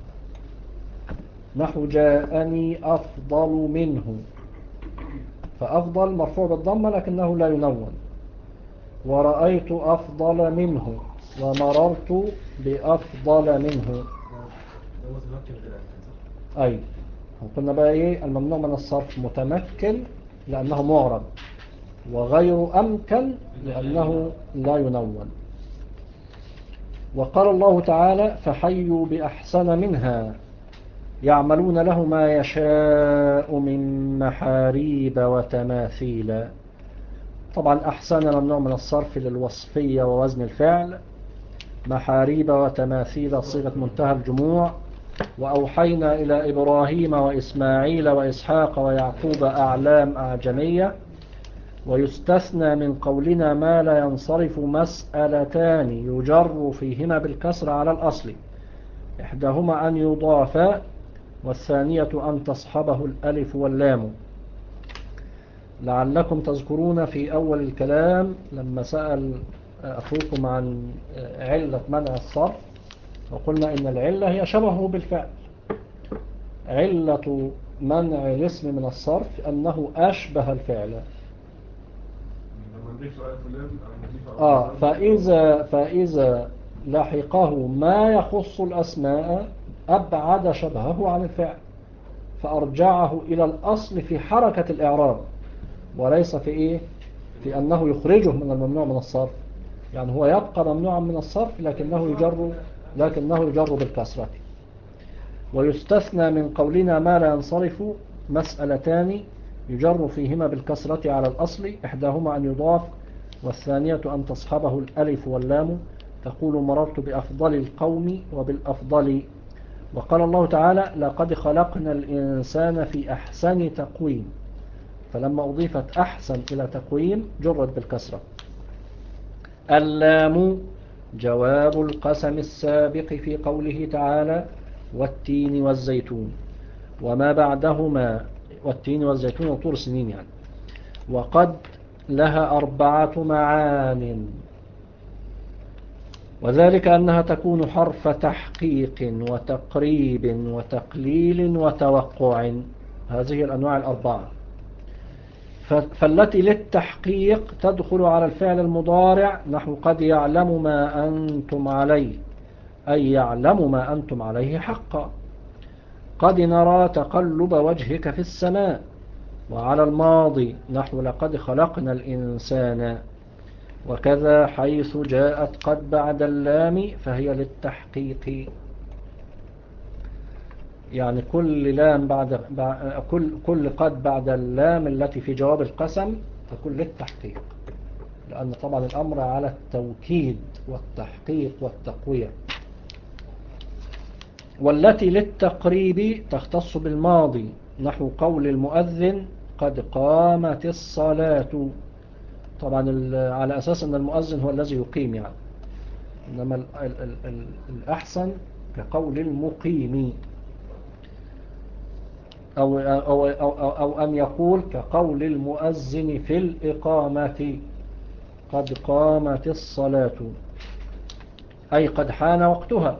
نحو جاءني أفضل منه، فأفضل مرفوع بالضمة لكنه لا ينون. ورأيت أفضل منه ومررت بأفضل منه. أي قلنا بقى إيه الممنوع من الصرف متمكن لأنه معرب، وغير أمكن لأنه لا ينون. وقال الله تعالى فحيوا بأحسن منها يعملون له ما يشاء من محاريب وتماثيل. طبعا أحسن ممنوع من الصرف للوصفية ووزن الفعل، محاريب وتماثيل صيغة منتهى الجموع. وأوحينا إلى إبراهيم وإسماعيل وإسحاق ويعقوب أعلام أعجمية. ويستثنى من قولنا ما لا ينصرف مسألتان يجر فيهما بالكسر على الأصل، إحداهما أن يضاف والثانية أن تصحبه الألف واللام. لعلكم تذكرون في أول الكلام لما سأل أخوكم عن علة منع الصرف، وقلنا إن العلة هي شبهه بالفعل. علة منع الاسم من الصرف أنه أشبه الفعل. آه فإذا, فإذا لحقه ما يخص الأسماء أبعد شبهه عن الفعل، فأرجعه إلى الأصل في حركة الإعراب، وليس في إيه في أنه يخرجه من الممنوع من الصرف. يعني هو يبقى ممنوعا من الصرف لكنه يجر لكنه يجر بالكسرة. ويستثنى من قولنا ما لا ينصرف مسألتان يجر فيهما بالكسرة على الأصل، إحداهما أن يضاف والثانية أن تصحبه الألف واللام، تقول مررت بأفضل القوم وبالأفضل. وقال الله تعالى لقد خلقنا الإنسان في أحسن تقويم، فلما أضيفت أحسن إلى تقويم جرت بالكسرة. اللام جواب القسم السابق في قوله تعالى والتين والزيتون وما بعدهما، والتين والزيتون وطور سنين يعني. وقد لها أربعة معان، وذلك أنها تكون حرف تحقيق وتقريب وتقليل وتوقع، هذه الأنواع الأربعة. فالتي للتحقيق تدخل على الفعل المضارع نحو قد يعلم ما أنتم عليه، أي يعلم ما أنتم عليه حقا. قد نرى تقلب وجهك في السماء. وعلى الماضي نحو لقد خلقنا الإنسان. وكذا حيث جاءت قد بعد اللام فهي للتحقيق، يعني كل لام بعد كل كل قد بعد اللام التي في جواب القسم تكون للتحقيق، لأن طبعا الأمر على التوكيد والتحقيق والتقوية. والتي للتقريب تختص بالماضي نحو قول المؤذن قد قامت الصلاة. طبعا على أساس أن المؤذن هو الذي يقيم يعني، إنما ال ال ال ال الأحسن كقول المقيم، أو, أو, أو, أو, أو أن يقول كقول المؤذن في الإقامة قد قامت الصلاة، أي قد حان وقتها.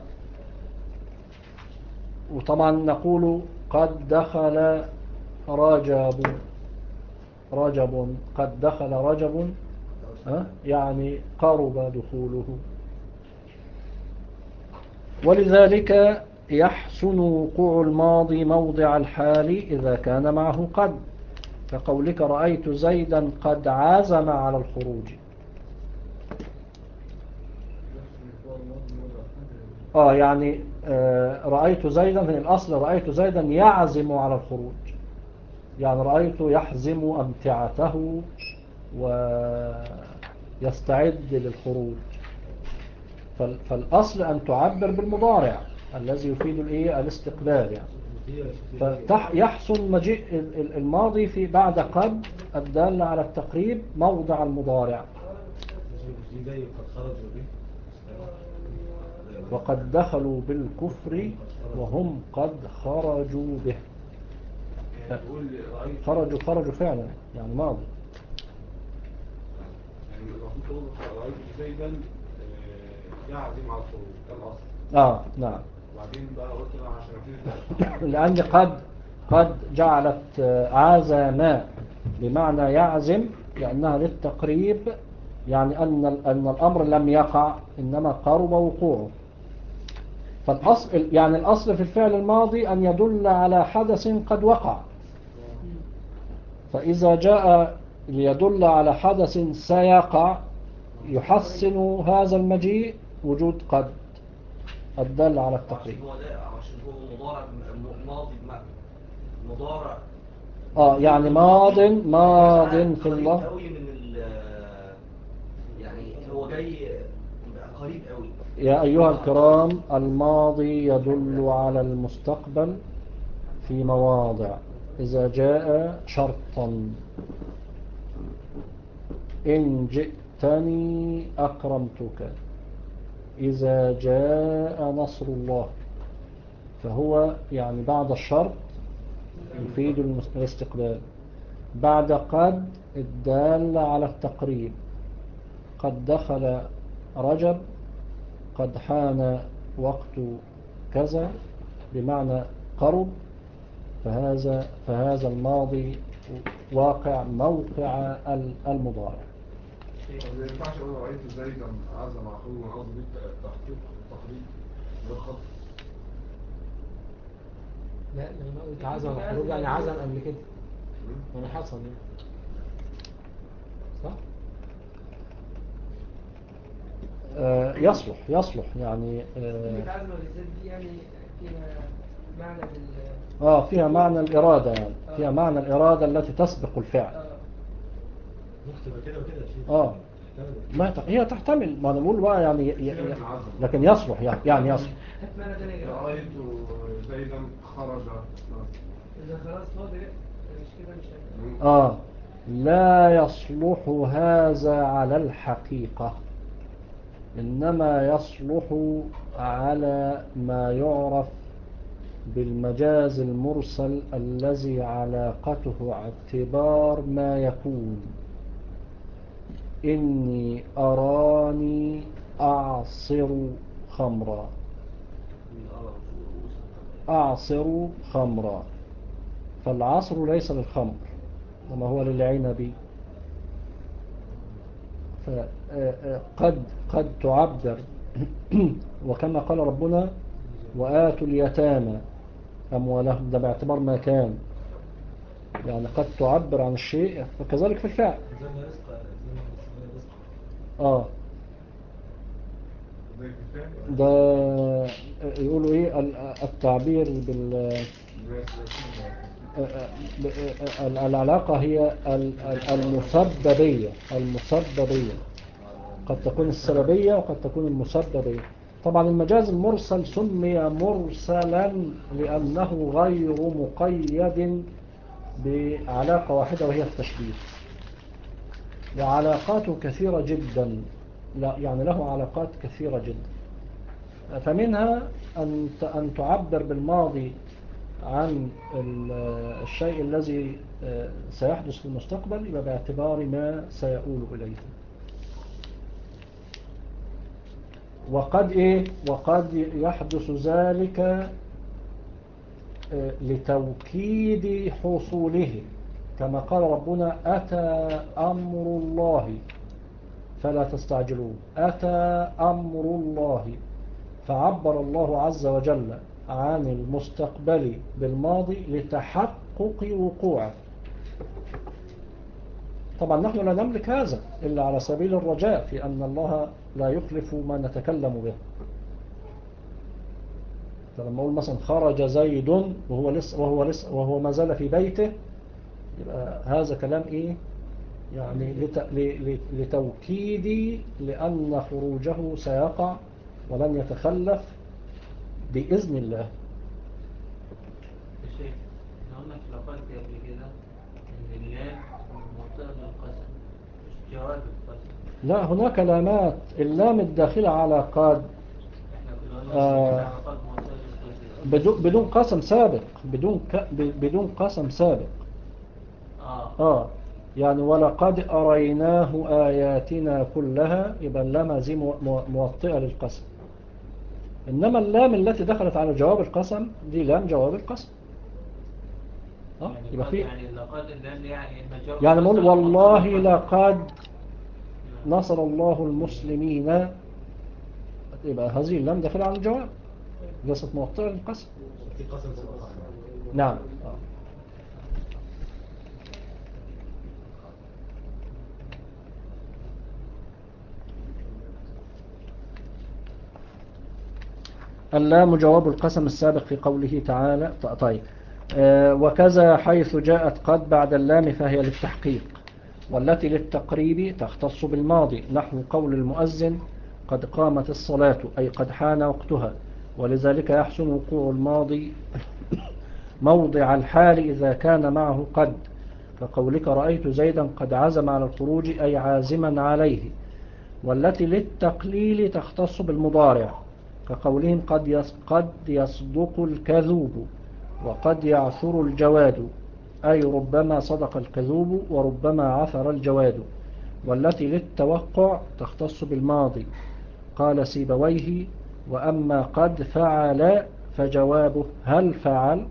وطبعا نقول قد دخل رجب، رجب قد دخل رجب يعني قرب دخوله. ولذلك يحسن وقوع الماضي موضع الحال إذا كان معه قد، كقولك رأيت زيدا قد عزم على الخروج. آه يعني آه رأيت زيدا في الأصل رأيت زيدا يعزم على الخروج، يعني رأيت يحزم أمتعته ويستعد للخروج. فالأصل أن تعبر بالمضارع الذي يفيد الإيه الاستقبال يعني. فيحسن مجيء الماضي في بعد قد الدالة على التقريب موضع المضارع. وقد دخلوا بالكفر وهم قد خرجوا به. خرجوا خرجوا فعلا يعني ماضي. يعني المفروض تقول رأيت زيدا يعزم على الخروج ده الأصل. اه نعم. وبعدين بقى قلت له عشان أبتدي لأن قد قد جعلت عزم بمعنى يعزم لأنها للتقريب، يعني أن أن الأمر لم يقع إنما قرب وقوعه. فالأصل يعني الأصل في الفعل الماضي أن يدل على حدث قد وقع، فإذا جاء ليدل على حدث سيقع يحسن هذا المجيء وجود قد الدل على التقريب. عشان هو ده عشان هو مضارع ماضي مضارع اه يعني ماض ماض في الله قوي من ال يعني هو جاي قريب قوي. يا أيها الكرام الماضي يدل على المستقبل في مواضع إذا جاء شرطا، إن جئتني أكرمتك، إذا جاء نصر الله، فهو يعني بعد الشرط يفيد الاستقبال. بعد قد الدال على التقريب، قد دخل رجب قد حان وقت كذا بمعنى قرب، فهذا فهذا الماضي واقع موقع المضارع. ما ينفعش اقول رأيت زيدا عزم على الخروج من قصدي التحقيق التقريب والخط. لا لما قلت عزم على الخروج يعني عزم قبل كده يعني حصل يعني. صح؟ آه يصلح يصلح يعني كلمة عزم بالذات دي يعني فيها معنى بال اه فيها معنى الإرادة يعني فيها معنى الإرادة التي تسبق الفعل. مكتبة كده وكده شيء. اه ما هي تحتمل، ما نقول بقى يعني ي... ي... لكن يصلح يعني يعني يصلح. رأيت زيدا خرج. إذا خلاص فاضي مش كده مش هيك. اه لا يصلح هذا على الحقيقة، إنما يصلح على ما يعرف بالمجاز المرسل الذي علاقته اعتبار ما يكون. إني أراني أعصر خمرا، أعصر خمرا، فالعصر ليس للخمر وما هو للعنب. فقد قد تعبر وكما قال ربنا وآتوا اليتامى أموالهم، ده باعتبار ما كان، يعني قد تعبر عن الشيء وكذلك في الفعل. آه ده يقولوا إيه التعبير بال العلاقة هي المسببية المسببية قد تكون السببية وقد تكون المسببية. طبعا المجاز المرسل سمي مرسلا لأنه غير مقيد بعلاقة واحدة وهي التشبيه، وعلاقاته كثيرة جدا، لا يعني له علاقات كثيرة جدا. فمنها أن أن تعبر بالماضي عن الشيء الذي سيحدث في المستقبل، يبقى باعتبار ما سيؤول إليه. وقد إيه وقد يحدث ذلك لتوكيد حصوله، كما قال ربنا: أتى أمر الله فلا تستعجلوه. أتى أمر الله، فعبر الله عز وجل عن المستقبل بالماضي لتحقق وقوعه. طبعا نحن لا نملك هذا إلا على سبيل الرجاء في أن الله لا يخلف ما نتكلم به. فلما أقول مثلا خرج زيد وهو لسه وهو لسه وهو ما زال في بيته، يبقى هذا كلام إيه؟ يعني لتوكيد لأن خروجه سيقع ولن يتخلف بإذن الله. يا شيخ، احنا قلنا في لقاء قبل كده ان اللام موطئة للقسم مش جواب القسم. لا، هناك لامات. اللام الداخلة على قد احنا كنا آه قلنا لقاء موطئة للقسم بدون بدون قسم سابق، بدون ك بدون قسم سابق. اه آه يعني ولقد أريناه آياتنا كلها، يبقى اللام هذه موطئة للقسم. إنما اللام التي دخلت على جواب القسم دي لام جواب القسم. آه يعني يبقى قد في يعني لقد اللام يعني اما جواب يعني نقول القسم أو والله موطئة للقسم. لقد نصر الله المسلمين، يبقى هذه اللام داخلة على الجواب، ليست موطئة للقسم. في قسم سبق. نعم. آه. اللام جواب القسم السابق في قوله تعالى. طيب آه وكذا حيث جاءت قد بعد اللام فهي للتحقيق، والتي للتقريب تختص بالماضي، نحو قول المؤذن: قد قامت الصلاة، أي قد حان وقتها. ولذلك يحسن وقوع الماضي موضع الحال إذا كان معه قد، كقولك: رأيت زيدا قد عزم على الخروج، أي عازما عليه. والتي للتقليل تختص بالمضارع، كقولهم: قد قد يصدق الكذوب، وقد يعثر الجواد، أي ربما صدق الكذوب وربما عثر الجواد. والتي للتوقع تختص بالماضي، قال سيبويه: وأما قد فعل فجوابه هل فعل.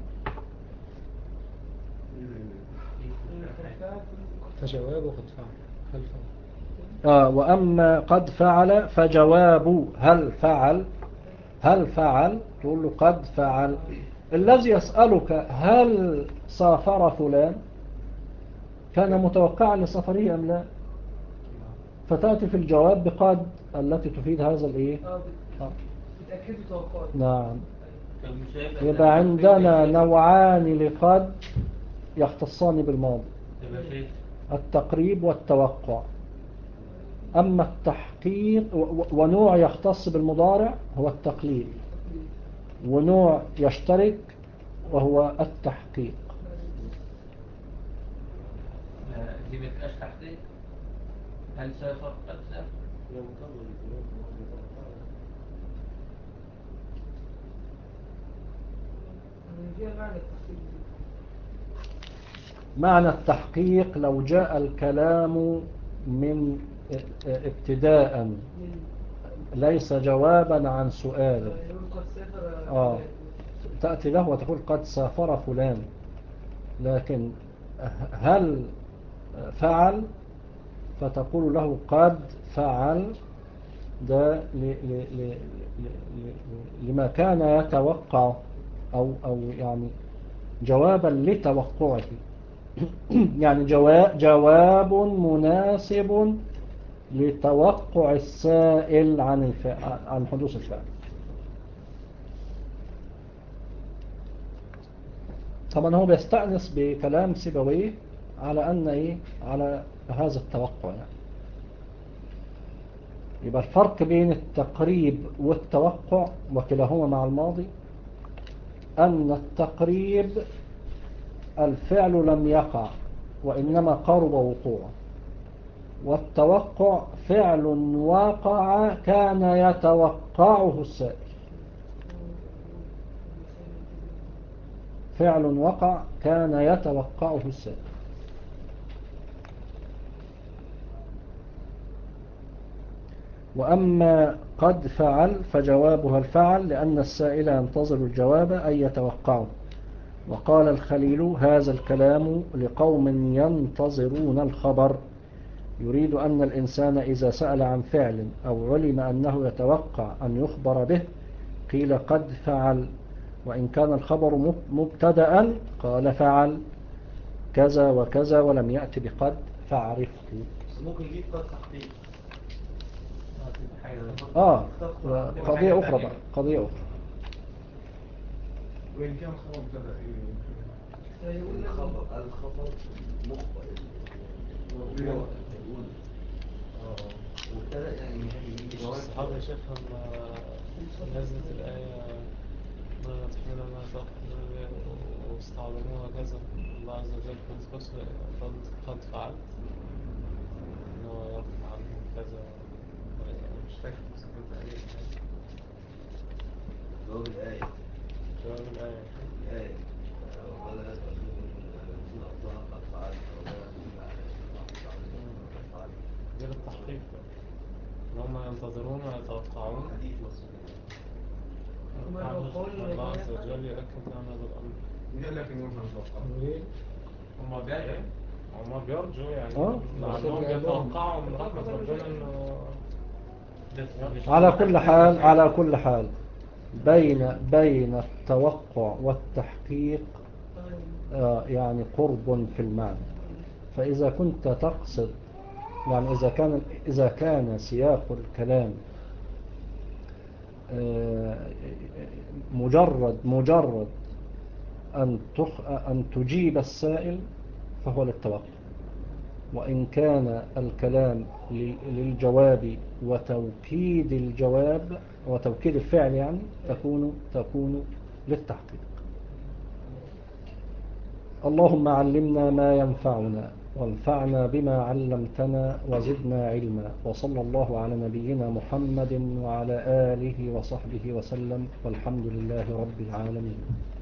فجوابه قد فعل هل فعل. آه وأما قد فعل فجواب هل فعل. هل فعل تقول له قد فعل. الذي يسألك هل سافر فلان كان متوقعا لسفره أم لا، فتأتي في الجواب بقد التي تفيد هذا الإيه. اه بتأكدوا توقعات. نعم. طب مش هيبقى يبقى زي- عندنا نوعان لقد يختصان بالماضي: يبقى شيء التقريب والتوقع. أما التحقيق و- ونوع يختص بالمضارع هو التقليل، ونوع يشترك وهو التحقيق. لا، دي ما تبقاش تحقيق. هل سافر؟ قد سافر. فيها معنى التحقيق. معنى التحقيق لو جاء الكلام من ابتداء من ليس جوابا عن سؤال. يقول قد سافر. آه تأتي له وتقول قد سافر فلان، لكن هل فعل فتقول له قد فعل. ده ل- ل- ل- ل- لما كان يتوقع أو, أو يعني جوابا لتوقعه. يعني جواب, جواب مناسب لتوقع السائل عن الفعل، عن حدوث الفعل. طبعا هو بيستأنس بكلام سيبويه على أن إيه على هذا التوقع. يعني يبقى الفرق بين التقريب والتوقع وكلاهما مع الماضي أن التقريب الفعل لم يقع وإنما قرب وقوعه، والتوقع فعل وقع كان يتوقعه السائل. فعل وقع كان يتوقعه السائل. وأما قد فعل فجوابها الفعل، لأن السائل ينتظر الجواب أي يتوقعه. وقال الخليل: هذا الكلام لقوم ينتظرون الخبر، يريد أن الإنسان إذا سأل عن فعل أو علم أنه يتوقع أن يخبر به قيل قد فعل، وإن كان الخبر مبتدأ قال فعل كذا وكذا ولم يأتي بقد فعرفت. ممكن يجيب قد تحقيق. آه قضية أخرى بقى، قضية أخرى. وإن كان خبر مبتدأ الخبر الخبر مخبر يقول مبتدأ يعني مش الصحابة يا شيخ لما نزلت الآية ما تحمل ما تحمل واستعظموها كذا الله عز وجل في الفصل قد قد فعلت إنه يرفع عنهم كذا، مش فاكر بس كنت آية جواب الآية جواب الآية الآية وقال لا تأخذوا من الله قد فعلت ولا تأخذوا قد فعلت غير التحقيق إن هم ينتظرون ويتوقعون حديث مصر الله عز وجل يؤكد لنا هذا الأمر. مين قال لك إنهم هنتوقعوا؟ هم بيرجوا هم بيرجوا يعني آه. لأنهم بيتوقعوا من رحمة ربنا إنه على كل حال على كل حال بين بين التوقع والتحقيق آه يعني قرب في المعنى. فإذا كنت تقصد يعني إذا كان إذا كان سياق الكلام آه مجرد مجرد أن تخ أن تجيب السائل فهو للتوقع، وإن كان الكلام للجواب وتوكيد الجواب وتوكيد الفعل يعني تكون تكون للتحقيق. اللهم علمنا ما ينفعنا وانفعنا بما علمتنا وزدنا علما، وصلى الله على نبينا محمد وعلى آله وصحبه وسلم، والحمد لله رب العالمين.